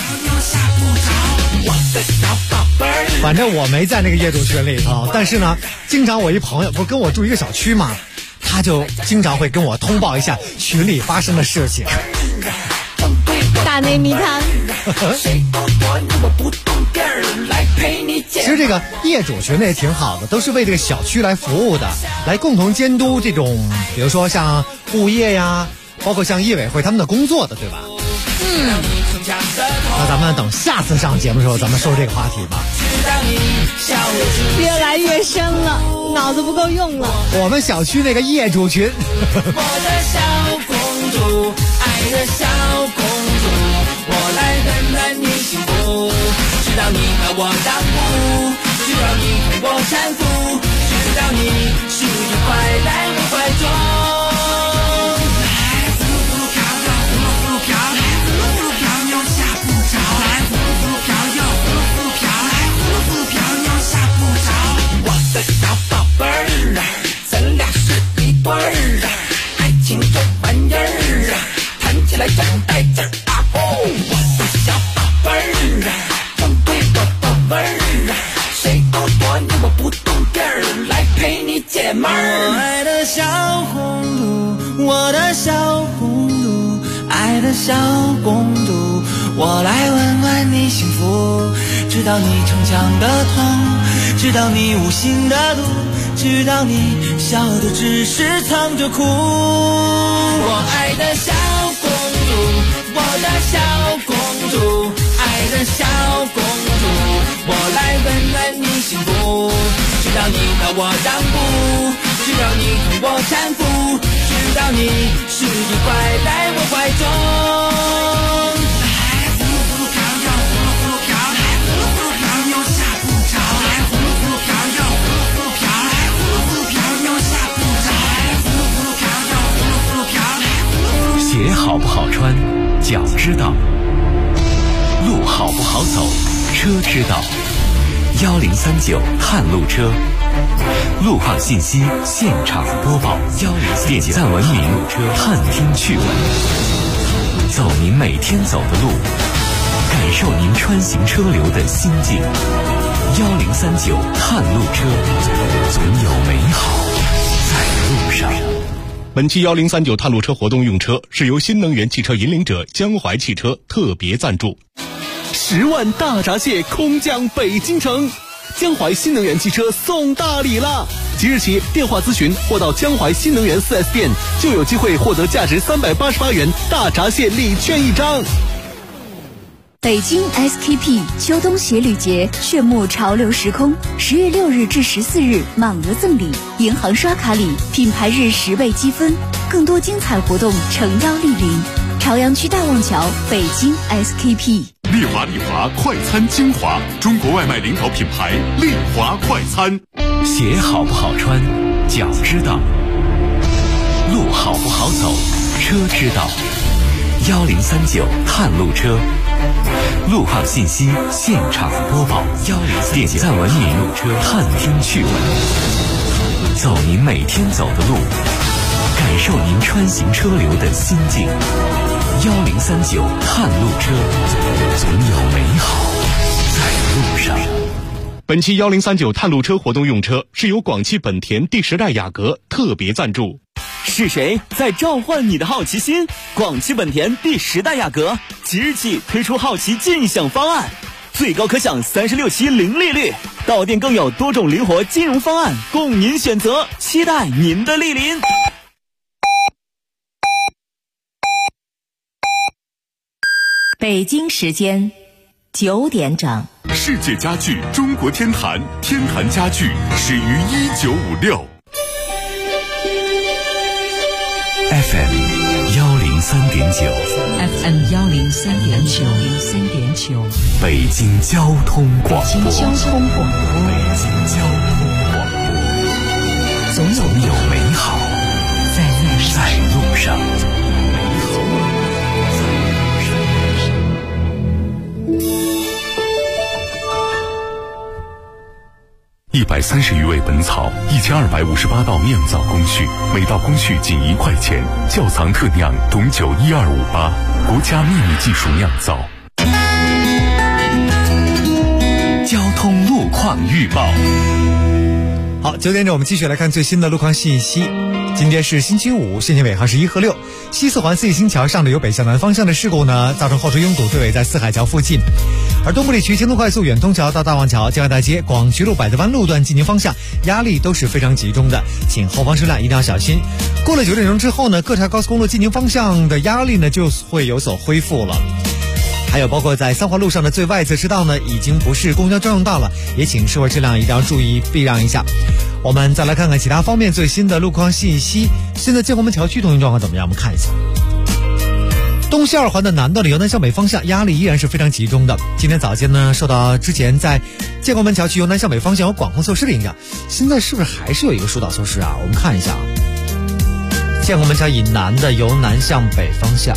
反正我没在那个业主群里头，但是呢，经常我一朋友不跟我住一个小区嘛，他就经常会跟我通报一下群里发生的事情。 大内密探。 其实这个业主群呢也挺好的，都是为这个小区来服务的，来共同监督这种，比如说像物业呀，包括像业委会他们的工作的，对吧？那咱们等下次上节目的时候，咱们说这个话题吧。 越来越深了，脑子不够用了。 我们小区那个业主群。 我的小公主，爱的小公主，我来温暖你幸福，直到你把我让步，直到你替我搀扶，直到你幸福快来我怀中。小宝贝儿啊，咱俩是一对儿啊，爱情这玩意儿啊，谈起来真带劲儿啊！我的小宝贝儿啊，正对我的味儿啊，谁都躲你我不动地儿，来陪你解闷儿。我爱的小公主，我的小公主，爱的小公主，我来温暖你幸福，直到你逞强的痛。知道你无心的毒，知道你笑的只是藏着哭。我爱的小公主，我的小公主，爱的小公主，我来温暖你幸福，直到你把我让步，直到你替我搀扶，直到你幸福快来我怀中。 鞋好不好穿，脚知道；路好不好走，车知道。1039探路车，路况信息现场播报。点赞文明，探听趣闻，走您每天走的路，感受您穿行车流的心境。1039探路车，总有美好在路上。 本期1039探路车活动用车是由新能源汽车引领者江淮汽车特别赞助。10万大闸蟹空降北京城，江淮新能源汽车送大礼了！ 即日起电话咨询或到江淮新能源 4S 店，就有机会获得价值388元大闸蟹礼券1张。 北京 SKP 秋冬鞋履节炫目潮流时空，10月6日至14日满额赠礼，银行刷卡礼，品牌日10倍积分，更多精彩活动诚邀莅临。朝阳区大望桥，北京 SKP。 丽华快餐精华，中国外卖领导品牌丽华快餐。 鞋好不好穿，脚知道；路好不好走，车知道。1039探路车，路况信息现场播报。点赞文明，探听趣闻，走您每天走的路，感受您穿行车流的心境。1039探路车，总有美好在路上。 本期1039探路车活动用车是由广汽本田第10代雅阁特别赞助。 是谁在召唤你的好奇心？广汽本田第10代雅阁即日起推出好奇尽享方案，最高可享36期零利率，到店更有多种灵活金融方案供您选择，期待您的莅临。 北京时间9点整。 世界家具中国天坛，天坛家具始于1956。 FM 103.9 FM 103.9 北京交通广播。总有美好在路上。 130余味本草，1258道酿造工序，每道工序仅1块钱。窖藏特酿董酒12588，国家秘密技术酿造。 交通路况预报。 好，9点整，我们继续来看最新的路况信息。今天是星期五，线前尾号是1和6。西四环四义新桥上的由北向南方向的事故呢，造成后车拥堵，队尾在四海桥附近。而东部地区京东快速远通桥到大望桥、江外大街、广渠路百德湾路段进行方向压力都是非常集中的，请后方车辆一定要小心。过了9点钟之后呢，各条高速公路进行方向的压力呢就会有所恢复了。还有包括在三环路上的最外侧车道呢，已经不是公交专用道了，也请社会车辆一定要注意避让一下。我们再来看看其他方面最新的路况信息。现在建国门桥区通行状况怎么样？我们看一下。东西二环的南道的由南向北方向压力依然是非常集中的。今天早间呢，受到之前在建国门桥区由南向北方向有管控措施的影响，现在是不是还是有一个疏导措施啊？我们看一下啊，建国门桥以南的由南向北方向，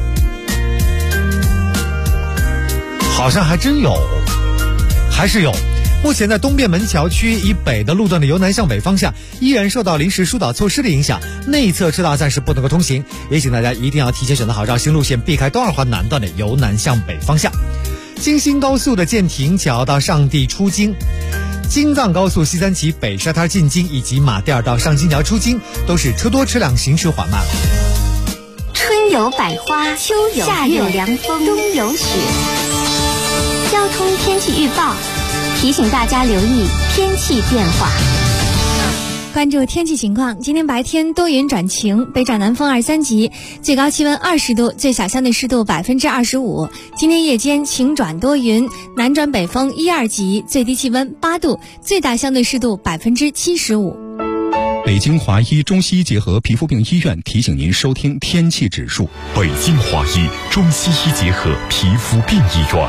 好像还真有，还是有。目前在东便门桥区以北的路段的由南向北方向依然受到临时疏导措施的影响，内侧车道暂时不能够通行，也请大家一定要提前选择好绕行路线，避开东二环南段的由南向北方向。京新高速的建亭桥到上地出京，京藏高速西三旗北沙滩进京以及马甸尔到上京桥出京都是车多车辆行驶缓慢。 春有百花，秋有夏有凉风，冬有雪。交通天气预报提醒大家留意天气变化。 关注天气情况，今天白天多云转晴，北转南风2、3级，最高气温20度，最小相对湿度25%。今天夜间晴转多云，南转北风1、2级，最低气温8度，最大相对湿度75%。 北京华医中西医结合皮肤病医院提醒您收听天气指数。 北京华医中西医结合皮肤病医院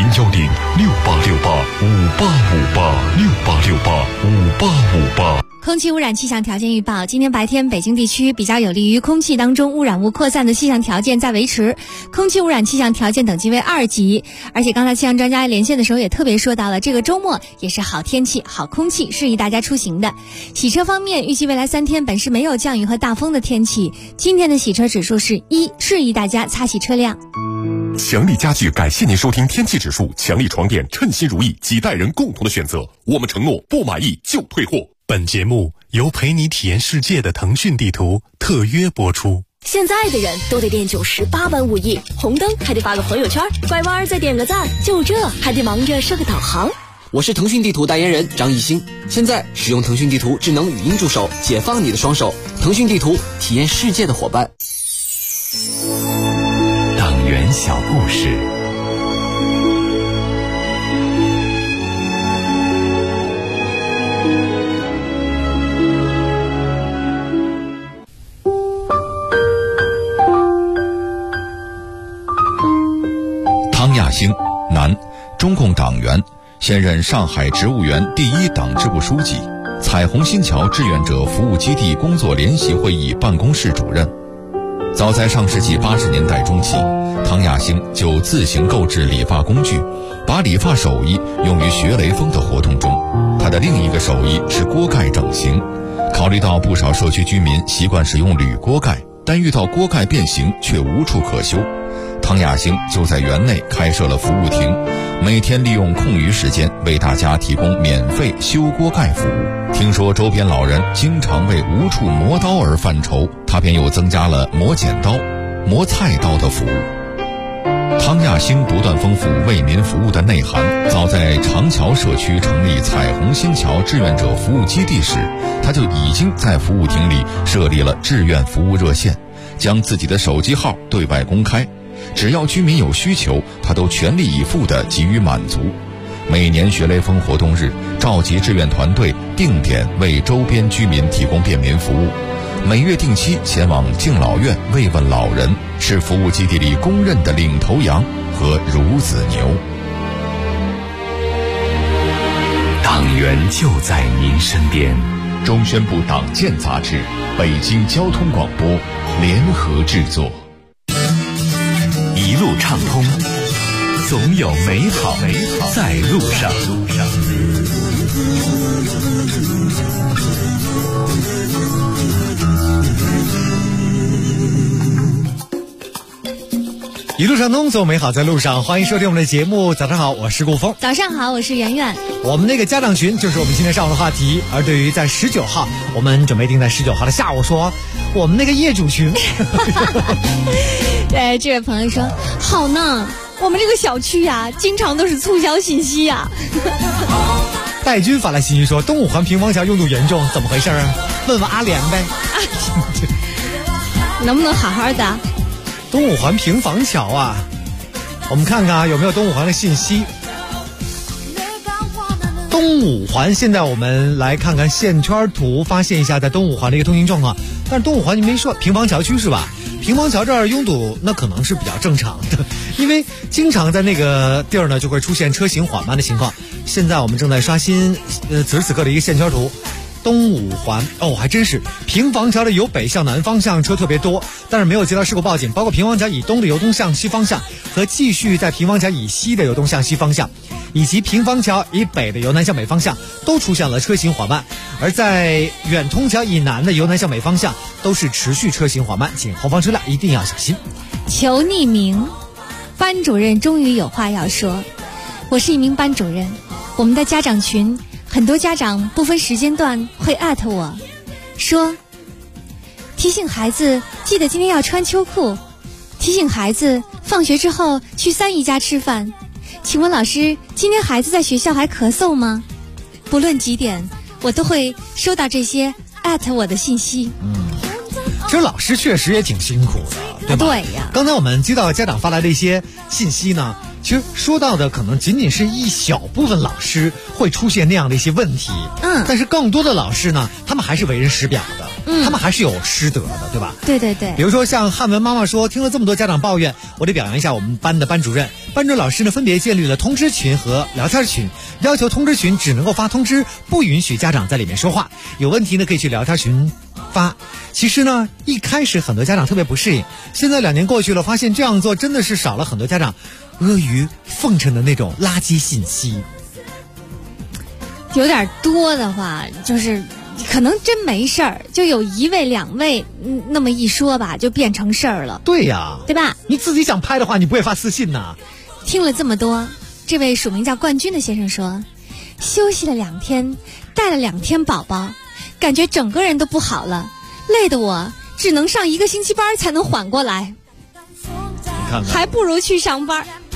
，0106868585858，68685858。 空气污染气象条件预报，今天白天北京地区比较有利于空气当中污染物扩散的气象条件在维持，空气污染气象条件等级为2级。而且刚才气象专家连线的时候也特别说到了，这个周末也是好天气好空气，适宜大家出行的。洗车方面，预计未来3天本市没有降雨和大风的天气，今天的洗车指数是1，适宜大家擦洗车辆。 强力家具感谢您收听天气指数，强力床垫称心如意，几代人共同的选择，我们承诺不满意就退货。 本节目由陪你体验世界的腾讯地图特约播出。 现在的人都得练98般武艺，红灯还得发个朋友圈，拐弯再点个赞，就这还得忙着设个导航。 我是腾讯地图代言人张艺兴。现在使用腾讯地图智能语音助手，解放你的双手。腾讯地图，体验世界的伙伴。 党员小故事。汤亚兴，男，中共党员，现任上海植物园第1党支部书记，彩虹新桥志愿者服务基地工作联席会议办公室主任。早在上世纪80年代中期，汤亚兴就自行购置理发工具，把理发手艺用于学雷锋的活动中。他的另一个手艺是锅盖整形。考虑到不少社区居民习惯使用铝锅盖，但遇到锅盖变形却无处可修，汤亚兴就在园内开设了服务亭，每天利用空余时间为大家提供免费修锅盖服务。听说周边老人经常为无处磨刀而犯愁，他便又增加了磨剪刀、磨菜刀的服务。汤亚兴不断丰富为民服务的内涵。早在长桥社区成立彩虹新桥志愿者服务基地时，他就已经在服务亭里设立了志愿服务热线，将自己的手机号对外公开，只要居民有需求，他都全力以赴地给予满足。每年学雷锋活动日，召集志愿团队定点为周边居民提供便民服务，每月定期前往敬老院慰问老人，是服务基地里公认的领头羊和孺子牛。党员就在您身边。中宣部党建杂志、北京交通广播联合制作。一路畅通，总有美好在路上。 一路畅通，总有美好在路上。欢迎收听我们的节目。早上好，我是顾峰。 早上好，我是圆圆。我们那个家长群就是我们今天上午的话题。而对于在19号，我们准备定在19号的下午说，我们那个业主群。 对，这位朋友说，好呢，我们这个小区呀，经常都是促销信息呀。 戴军发来信息说，东五环平房桥拥堵严重，怎么回事啊？问问阿莲呗。 能不能好好的？ 东五环平房桥啊，我们看看有没有东五环的信息。东五环现在我们来看看线圈图，发现一下在东五环的一个通行状况。但是东五环你没说平房桥区是吧？平房桥这儿拥堵那可能是比较正常的，因为经常在那个地儿呢就会出现车行缓慢的情况。现在我们正在刷新此时此刻的一个线圈图。东五环还真是平房桥的由北向南方向车特别多，但是没有接到事故报警，包括平房桥以东的由东向西方向和继续在平房桥以西的由东向西方向，以及平房桥以北的由南向北方向都出现了车行缓慢，而在远通桥以南的由南向北方向都是持续车行缓慢，请后方车辆一定要小心。 求匿名，班主任终于有话要说。我是一名班主任，我们的家长群很多家长不分时间段会艾特我说，提醒孩子记得今天要穿秋裤，提醒孩子放学之后去三姨家吃饭，请问老师，今天孩子在学校还咳嗽吗？不论几点，我都会收到这些艾特我的信息。 其实老师确实也挺辛苦的，对吧？ 对呀。 刚才我们接到家长发来的一些信息呢，其实说到的可能仅仅是一小部分老师会出现那样的一些问题，但是更多的老师呢，他们还是为人师表的，他们还是有师德的，对吧？ 对对对。 比如说像汉文妈妈说，听了这么多家长抱怨，我得表扬一下我们班的班主任老师呢，分别建立了通知群和聊天群，要求通知群只能够发通知，不允许家长在里面说话，有问题呢可以去聊天群发。其实呢，一开始很多家长特别不适应，现在2年过去了，发现这样做真的是少了很多家长阿谀奉承的那种垃圾信息。 有点多的话，就是可能真没事儿，就有1位2位那么一说吧，就变成事儿了。 对呀， 对吧？ 你自己想拍的话，你不会发私信呐。 听了这么多，这位署名叫冠军的先生说，休息了2天，带了2天宝宝，感觉整个人都不好了，累得我只能上1个星期班才能缓过来。 你看看， 还不如去上班。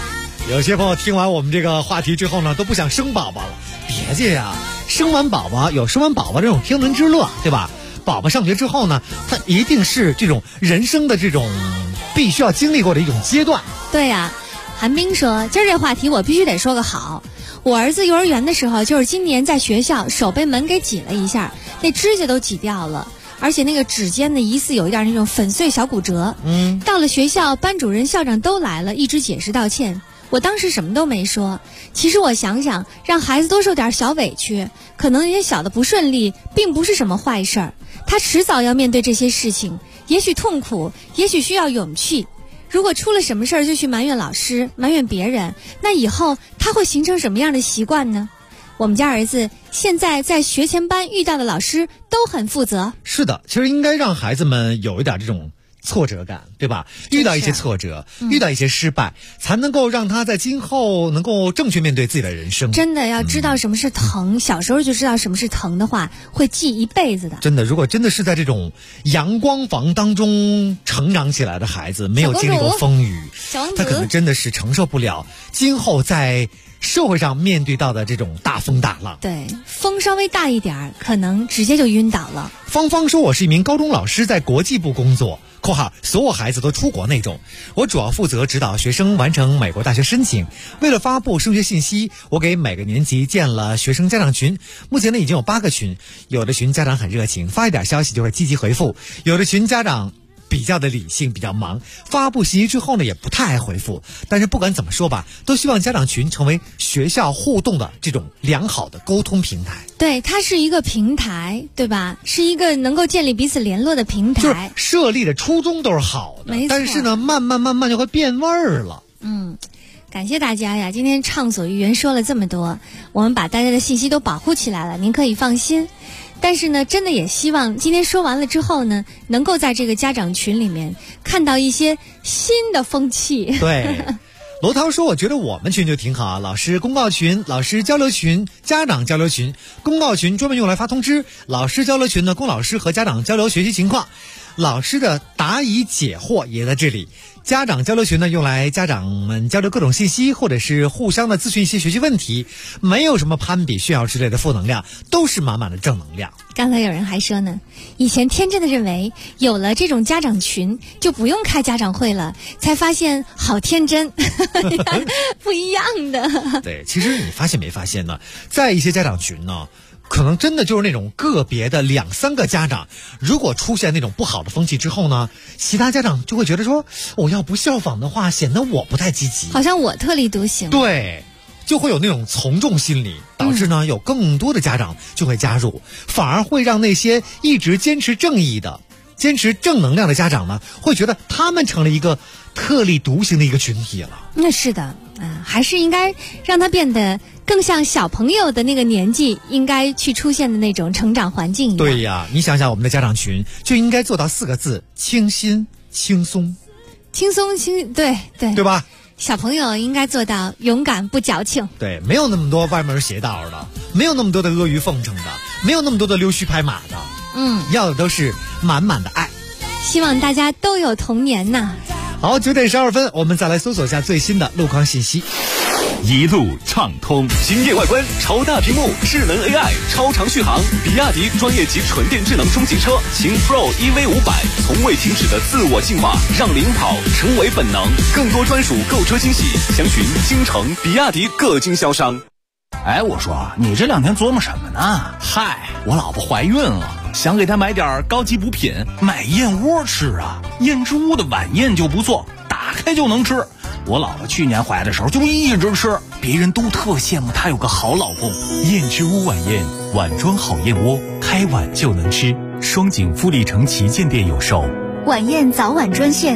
有些朋友听完我们这个话题之后呢，都不想生宝宝了。别介呀，生完宝宝有生完宝宝这种天伦之乐，对吧？宝宝上学之后呢，他一定是这种人生的这种必须要经历过的一种阶段。 对呀，韩冰说，今儿这话题我必须得说个好。我儿子幼儿园的时候，就是今年在学校手被门给挤了一下，那指甲都挤掉了。而且那个指尖呢，疑似有一点那种粉碎小骨折。到了学校，班主任、校长都来了，一直解释道歉。我当时什么都没说。其实我想想，让孩子多受点小委屈，可能一些小的不顺利，并不是什么坏事儿。他迟早要面对这些事情，也许痛苦，也许需要勇气。如果出了什么事儿就去埋怨老师、埋怨别人，那以后他会形成什么样的习惯呢？我们家儿子现在在学前班遇到的老师都很负责。 是的，其实应该让孩子们有一点这种挫折感，对吧？遇到一些挫折，遇到一些失败，才能够让他在今后能够正确面对自己的人生。 真的要知道什么是疼，小时候就知道什么是疼的话，会记一辈子的。 真的，如果真的是在这种阳光房当中成长起来的孩子，没有经历过风雨，他可能真的是承受不了今后在社会上面对到的这种大风大浪。 对，风稍微大一点，可能直接就晕倒了。 芳芳说，我是一名高中老师，在国际部工作（括号所有孩子都出国那种），我主要负责指导学生完成美国大学申请。为了发布升学信息，我给每个年级建了学生家长群，目前呢已经有8个群。有的群家长很热情，发一点消息就会积极回复；有的群家长比较的理性，比较忙，发布信息之后呢也不太爱回复。但是不管怎么说吧，都希望家长群成为学校互动的这种良好的沟通平台。 对，它是一个平台，对吧？是一个能够建立彼此联络的平台。 就是设立的初衷都是好的，但是呢慢慢就会变味儿了。 感谢大家呀，今天畅所欲言说了这么多，我们把大家的信息都保护起来了，您可以放心。但是呢，真的也希望今天说完了之后呢，能够在这个家长群里面看到一些新的风气。 对，罗涛说，我觉得我们群就挺好啊，老师公告群、老师交流群、家长交流群。公告群专门用来发通知，老师交流群呢供老师和家长交流学习情况，老师的答疑解惑也在这里。家长交流群呢，用来家长们交流各种信息，或者是互相的咨询一些学习问题，没有什么攀比炫耀之类的负能量，都是满满的正能量。 刚才有人还说呢，以前天真的认为有了这种家长群就不用开家长会了，才发现好天真不一样的。 对，其实你发现没发现呢，在一些家长群呢，可能真的就是那种个别的2、3个家长，如果出现那种不好的风气之后呢，其他家长就会觉得说，我要不效仿的话，显得我不太积极， 好像我特立独行。 对，就会有那种从众心理，导致呢有更多的家长就会加入，反而会让那些一直坚持正义的、坚持正能量的家长呢，会觉得他们成了一个特立独行的一个群体了。 那是的，还是应该让他变得更像小朋友的那个年纪应该去出现的那种成长环境一样。 对呀，你想想我们的家长群就应该做到4个字：清新、轻松。 轻松对吧？ 小朋友应该做到勇敢不矫情。 对，没有那么多歪门邪道的，没有那么多的阿谀奉承的，没有那么多的溜须拍马的。要的都是满满的爱。 希望大家都有童年呐。 好，9点12分，我们再来搜索一下最新的路况信息。 一路畅通， 惊艳外观，超大屏幕，智能 AI， 超长续航。比亚迪专业级纯电智能中级车秦 Pro EV500，从未停止的自我进化，让领跑成为本能。更多专属购车惊喜，详询京城比亚迪各经销商。 哎，我说你这2天琢磨什么呢？嗨，我老婆怀孕了，想给她买点高级补品，买燕窝吃啊。燕之屋的晚宴就不错，打开就能吃。我老婆去年怀的时候就一直吃，别人都特羡慕她有个好老公。 燕之屋晚宴，碗装好燕窝，开碗就能吃。双井富力城旗舰店有售。 晚宴早晚专线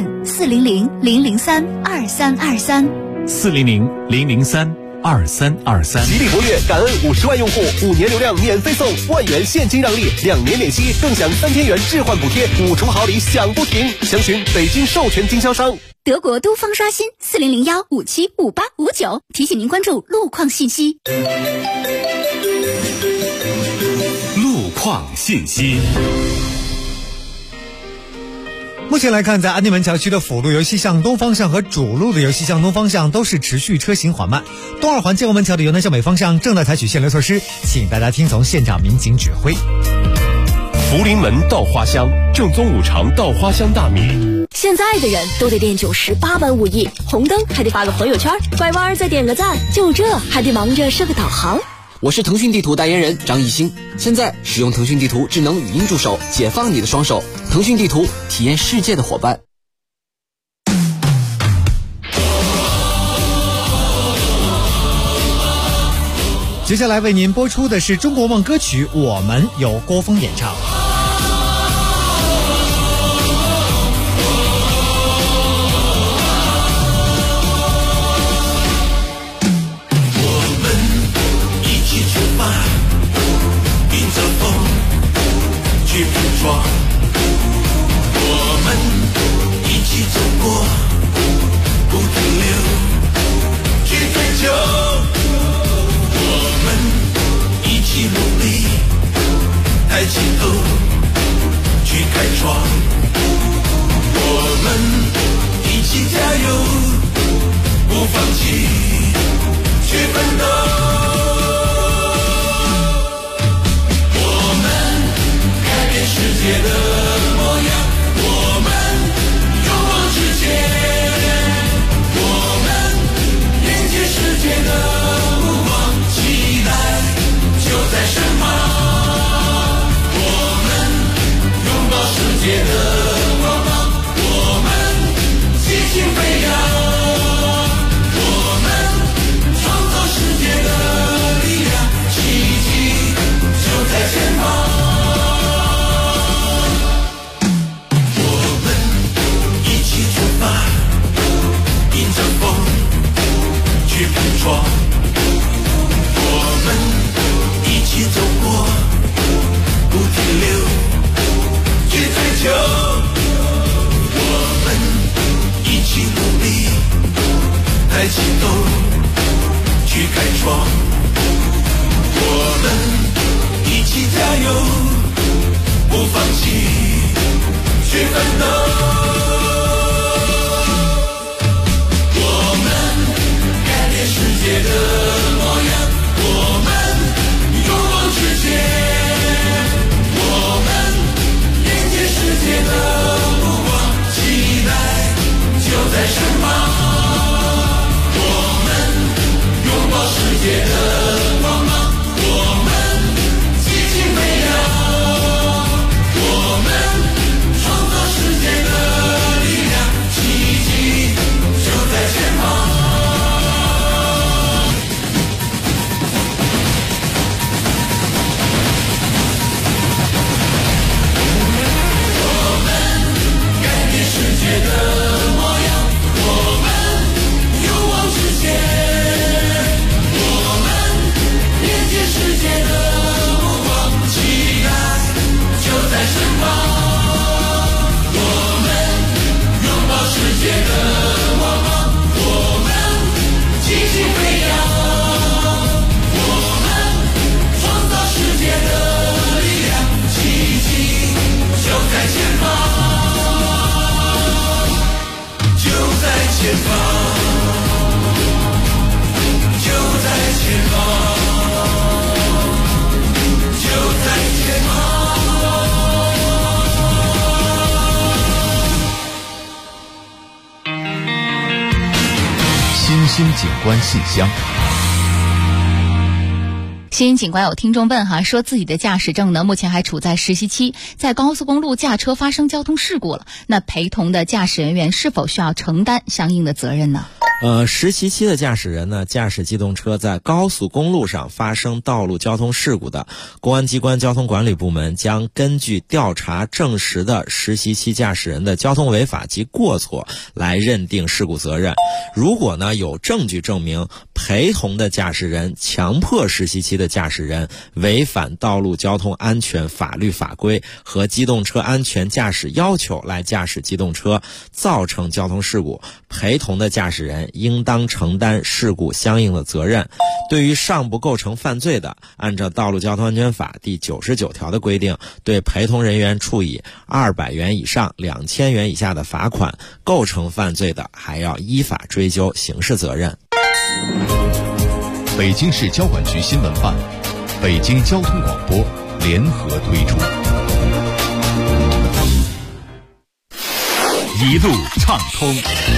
400-003-2323，400-003-2323。 吉利博越感恩50万用户，5年流量免费送1万元现金让利，2年免息，更享3000元置换补贴，5重好礼享不停。详询北京授权经销商。 德国都方刷新4001575859，提醒您关注路况信息。 路况信息。 目前来看，在安定门桥区的辅路由西向东方向和主路的由西向东方向都是持续车行缓慢。东二环建国门桥的由南向北方向正在采取限流措施，请大家听从现场民警指挥。 福临门稻花香，正宗五常稻花香大米。 现在的人都得练90八般武艺，红灯还得发个朋友圈，拐弯再点个赞，就这还得忙着设个导航。 我是腾讯地图代言人张艺兴，现在使用腾讯地图智能语音助手，解放你的双手。腾讯地图，体验世界的伙伴。 接下来为您播出的是中国梦歌曲《我们》，由郭峰演唱。 去碰撞，我们一起走过，不停留，去追求，我们一起努力，抬起头，去开创，我们一起加油，不放弃，去奋斗。世界的模样，我们勇往直前，我们迎接世界的目光，期待就在身旁，我们拥抱世界的光芒，我们激情飞扬，我们创造世界的力量，奇迹就在前方。迎着风去碰撞，我们一起走过，不停留，去追求，我们一起努力，抬起头，去开创，我们一起加油，不放弃，去奋斗。世界的模样，我们勇往直前，我们迎接世界的目光，期待就在身旁，我们拥抱世界的光芒，我们激情飞扬，我们创造世界的力量，奇迹就在前方。世界的模样，我们勇往直前，我们迎接世界的目光，期待就在身旁，我们拥抱世界的光芒，我们激情飞扬，我们创造世界的力量，奇迹就在前方。就在前方，就在前方，就在前方。 新兴景观信箱。 新警官有听众问说自己的驾驶证呢目前还处在实习期，在高速公路驾车发生交通事故了，那陪同的驾驶人员是否需要承担相应的责任呢？ 实习期的驾驶人呢，驾驶机动车在高速公路上发生道路交通事故的，公安机关交通管理部门将根据调查证实的实习期驾驶人的交通违法及过错来认定事故责任。如果呢有证据证明陪同的驾驶人强迫实习期的驾驶人违反道路交通安全法律法规和机动车安全驾驶要求来驾驶机动车，造成交通事故，陪同的驾驶人应当承担事故相应的责任。对于尚不构成犯罪的，按照道路交通安全法第99条的规定，对陪同人员处以200元以上2000元以下的罚款，构成犯罪的还要依法追究刑事责任。 北京市交管局新闻办、北京交通广播联合推出。 一路畅通。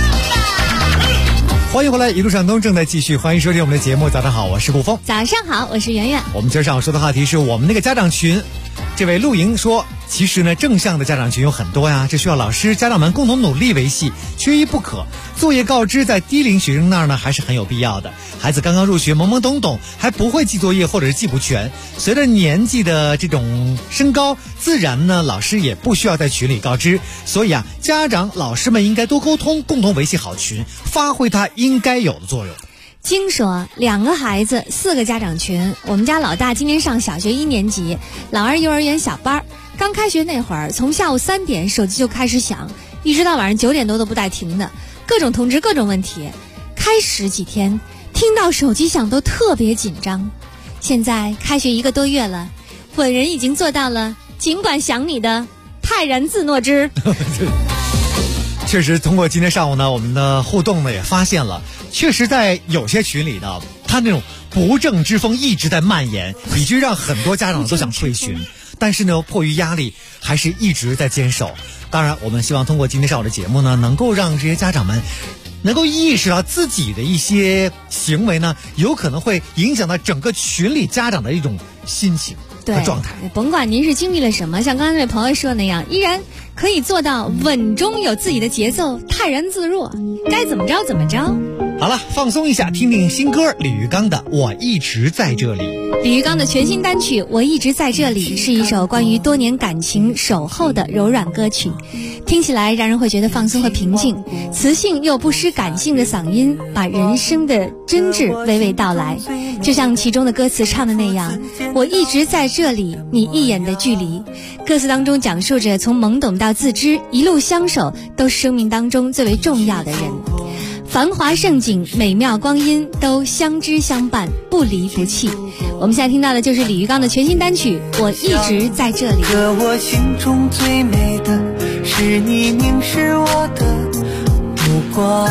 欢迎回来，一路畅通正在继续，欢迎收听我们的节目。早上好，我是顾峰。 早上好，我是圆圆。 我们今儿上午说的话题是我们那个家长群。这位陆莹说，其实呢，正向的家长群有很多呀，这需要老师、家长们共同努力维系，缺一不可。作业告知在低龄学生那儿呢，还是很有必要的。孩子刚刚入学，懵懵懂懂，还不会记作业或者是记不全。随着年纪的这种升高，自然呢，老师也不需要在群里告知。所以啊，家长、老师们应该多沟通，共同维系好群，发挥它应该有的作用。 经说2个孩子4个家长群，我们家老大今年上小学1年级，老二幼儿园小班。刚开学那会儿，从下午3点手机就开始响，一直到晚上9点多都不带停的，各种通知各种问题。开始几天听到手机响都特别紧张，现在开学1个多月了，本人已经做到了尽管想你的泰然自若之。 确实，通过今天上午呢，我们的互动呢也发现了，确实在有些群里呢，他那种不正之风一直在蔓延，以至于让很多家长都想退群。但是呢，迫于压力，还是一直在坚守。当然，我们希望通过今天上午的节目呢，能够让这些家长们能够意识到自己的一些行为呢，有可能会影响到整个群里家长的一种心情和状态。 甭管您是经历了什么，像刚才那位朋友说的那样，依然可以做到稳中有自己的节奏，泰然自若，该怎么着怎么着。 好了，放松一下，听听新歌李玉刚的《我一直在这里》。 李玉刚的全新单曲《我一直在这里》是一首关于多年感情守候的柔软歌曲，听起来让人会觉得放松和平静，磁性又不失感性的嗓音把人生的真挚娓娓道来，就像其中的歌词唱的那样，我一直在这里，你一眼的距离。歌词当中讲述着从懵懂到自知，一路相守，都是生命当中最为重要的人。繁华盛景，美妙光阴，都相知相伴，不离不弃。我们现在听到的就是李玉刚的全新单曲《我一直在这里》。 可我心中最美的是你凝视我的目光，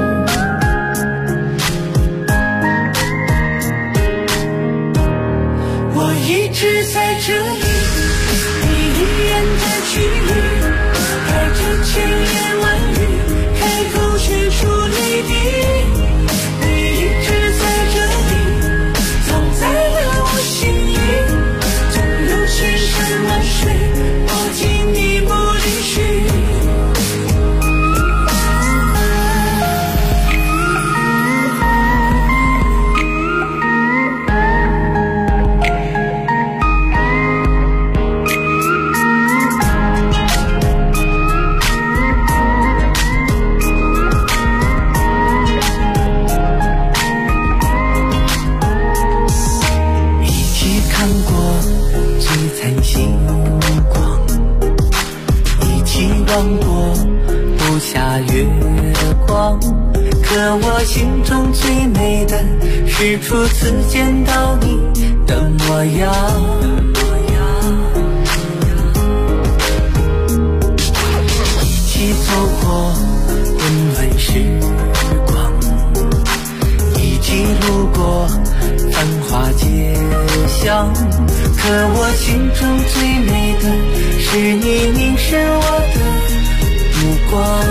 我一直在这里，你一眼的距离，带着千言万语，开口却出泪滴。你一直在这里，藏在了我心里，总有千山万水，抱紧你不离去。望过不下月光，可我心中最美的是初次见到你的模样。一起走过温暖时光，一起路过繁华街巷，可我心中最美的是你凝视我的目光。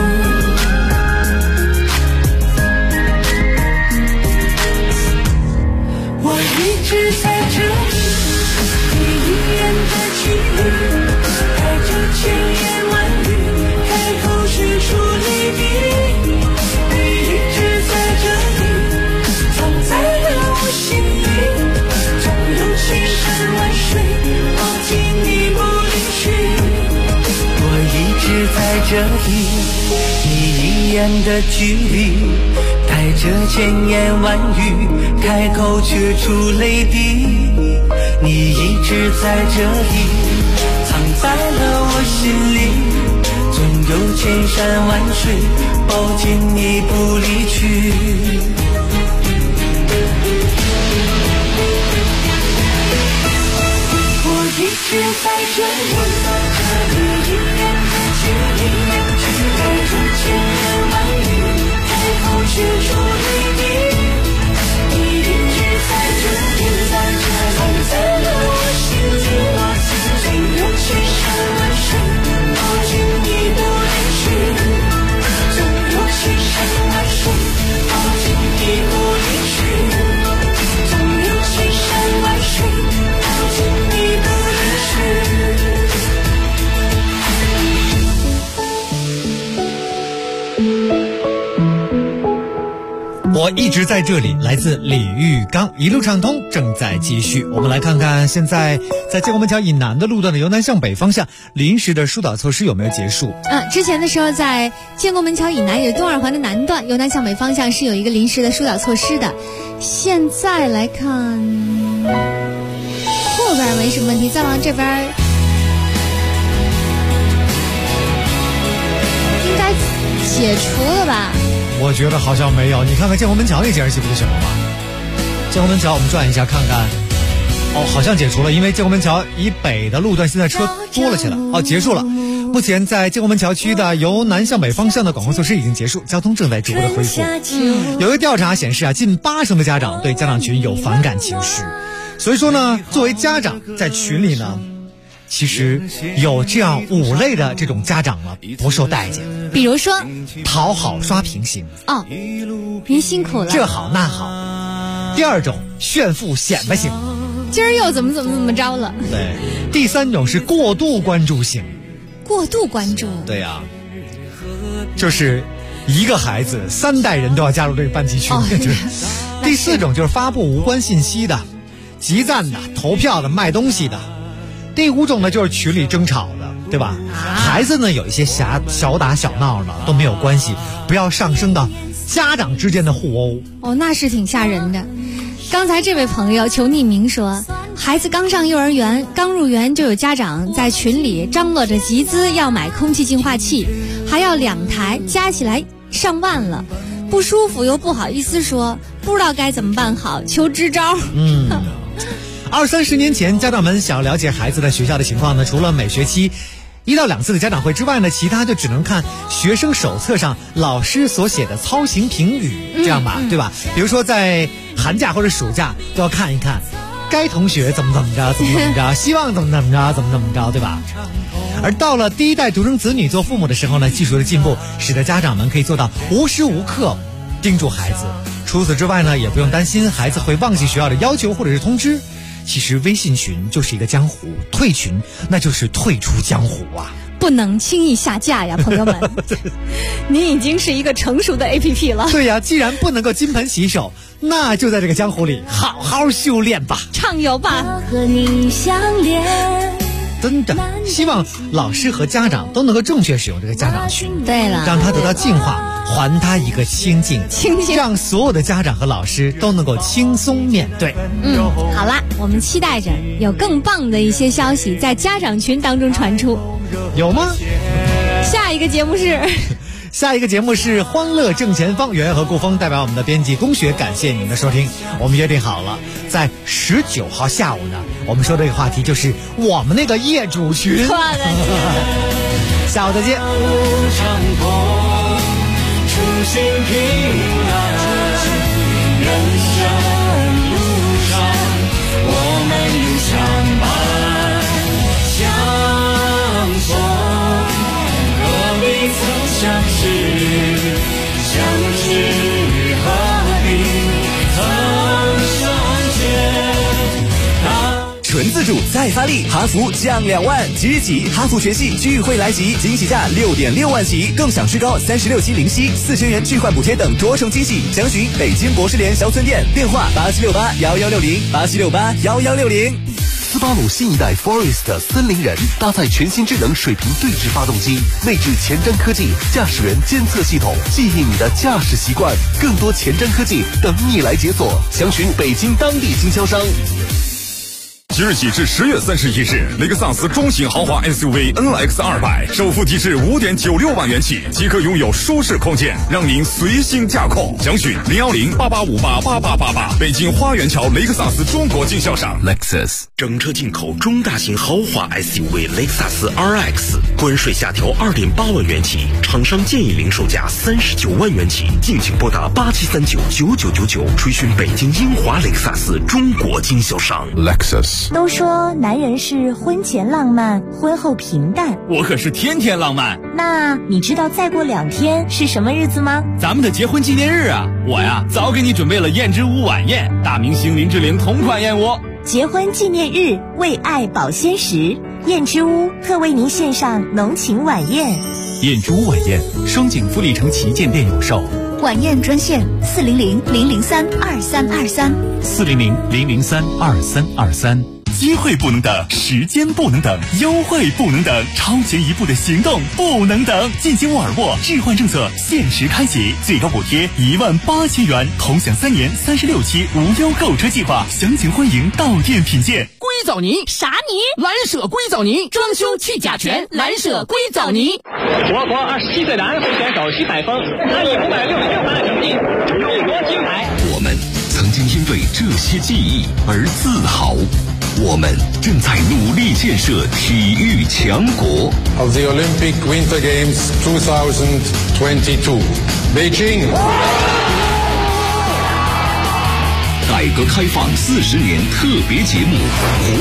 我一直在这里，你一眼的距离，带着千言万语，开口却出泪滴。你一直在这里，藏在了我心里，总有千山万水，抱紧你不离去。我一直在这里，你一眼的距离，带着千言万语，开口却出泪滴。 你一直在这里，藏在了我心里。总有千山万水抱紧你不离去。我一直在这里，一眼的距离，带着千言万语，开口却出离别。你一直在这里，藏在了我心里，总有千山万水抱紧你不离去，总有千山万水抱紧你不离去，总有千山万水抱紧你不离去。 我一直在这里，来自李玉刚，一路畅通正在继续。我们来看看现在在建国门桥以南的路段的由南向北方向临时的疏导措施有没有结束？ 之前的时候在建国门桥以南，也是东二环的南段由南向北方向是有一个临时的疏导措施的。现在来看后边没什么问题，再往这边应该解除了吧？ 我觉得好像没有，你看看建国门桥那截记不就行了吗？建国门桥我们转一下看看，好像解除了，因为建国门桥以北的路段现在车多了起来，结束了。目前在建国门桥区的由南向北方向的管控措施已经结束，交通正在逐步的恢复。有一个调查显示近80%的家长对家长群有反感情绪，所以说呢，作为家长在群里呢，其实有这样5类的这种家长呢不受待见。 比如说讨好刷屏型， 您辛苦了， 这好那好。第二种炫富显摆型， 今儿又怎么着了。 对，第三种是过度关注型。 过度关注， 对呀，就是一个孩子3代人都要加入这个班级群。第四种就是发布无关信息的，集赞的，投票的，卖东西的。第5种呢就是群里争吵的，对吧？孩子呢有一些小打小闹的都没有关系，不要上升到家长之间的互殴。 那是挺吓人的。刚才这位朋友求匿名说，孩子刚上幼儿园，刚入园就有家长在群里张罗着集资要买空气净化器，还要2台，加起来上万了，不舒服又不好意思说，不知道该怎么办好，求支招。 20-30年前，家长们想了解孩子在学校的情况呢，除了每学期1到2次的家长会之外呢，其他就只能看学生手册上老师所写的操行评语，这样吧，对吧？比如说在寒假或者暑假都要看一看该同学怎么着，希望怎么着，对吧？而到了第一代独生子女做父母的时候呢，技术的进步使得家长们可以做到无时无刻盯住孩子。除此之外呢，也不用担心孩子会忘记学校的要求或者是通知。其实微信群就是一个江湖，退群那就是退出江湖啊， 不能轻易下架呀，朋友们。您已经是一个成熟的 APP 了。 对呀，既然不能够金盆洗手，那就在这个江湖里好好修炼吧， 畅游吧。 和你相恋， 真的希望老师和家长都能够正确使用这个家长群。 对了， 让他得到净化，还他一个清净，让所有的家长和老师都能够轻松面对。 好啦，我们期待着有更棒的一些消息在家长群当中传出。 有吗？ 下一个节目是欢乐正前方，圆圆和顾峰代表我们的编辑龚雪感谢您的收听。我们约定好了，在19号下午呢，我们说这个话题就是我们那个业主群。下午再见。 初心平安，人生路上我们永相伴相逢，何必曾相识，相识何必曾相见。 纯自主再发力，哈弗降2万，即日起哈弗全系聚会来袭，惊喜价6.6万起，更享最高36期零息，4000元置换补贴等多重惊喜。详询北京博士联小村店，电话87681160，87681160。 斯巴鲁新一代 Forest 森林人搭载全新智能水平对置发动机，内置前瞻科技驾驶员监测系统，记忆你的驾驶习惯，更多前瞻科技等你来解锁。详询北京当地经销商。 即日起至10月31日，雷克萨斯中型豪华 SUV NX200首付机制5.96万元起，即可拥有舒适空间，让您随心驾控。详询010-8858-8888。北京花园桥雷克萨斯中国经销商 Lexus。 整车进口中大型豪华 SUV 雷克萨斯 RX， 关税下调2.8万元起，厂商建议零售价39万元起，敬请拨打87399999，垂询北京英华雷克萨斯中国经销商 Lexus。 都说男人是婚前浪漫，婚后平淡， 我可是天天浪漫。 那你知道再过2天是什么日子吗？ 咱们的结婚纪念日啊！我呀早给你准备了燕之屋晚宴，大明星林志玲同款燕窝。 结婚纪念日，为爱保鲜时，燕之屋特为您献上浓情晚宴。 燕之屋晚宴，双井富力城旗舰店有售。 晚宴专线 400-003-2323，400-003-2323。机会不能等，时间不能等，优惠不能等，超前一步的行动不能等。进京沃尔沃置换政策限时开启，最高补贴18000元，同享3年36期无忧购车计划，详情欢迎到店品鉴。 硅藻泥啥泥？蓝舍硅藻泥，装修去甲醛，蓝舍硅藻泥。 我国27岁的安徽选手徐海峰，他以566分的成绩勇夺金牌。 我们曾经因为这些记忆而自豪。我们正在努力建设体育强国。 Of the Olympic Winter Games 2022, Beijing。 改革开放40年特别节目。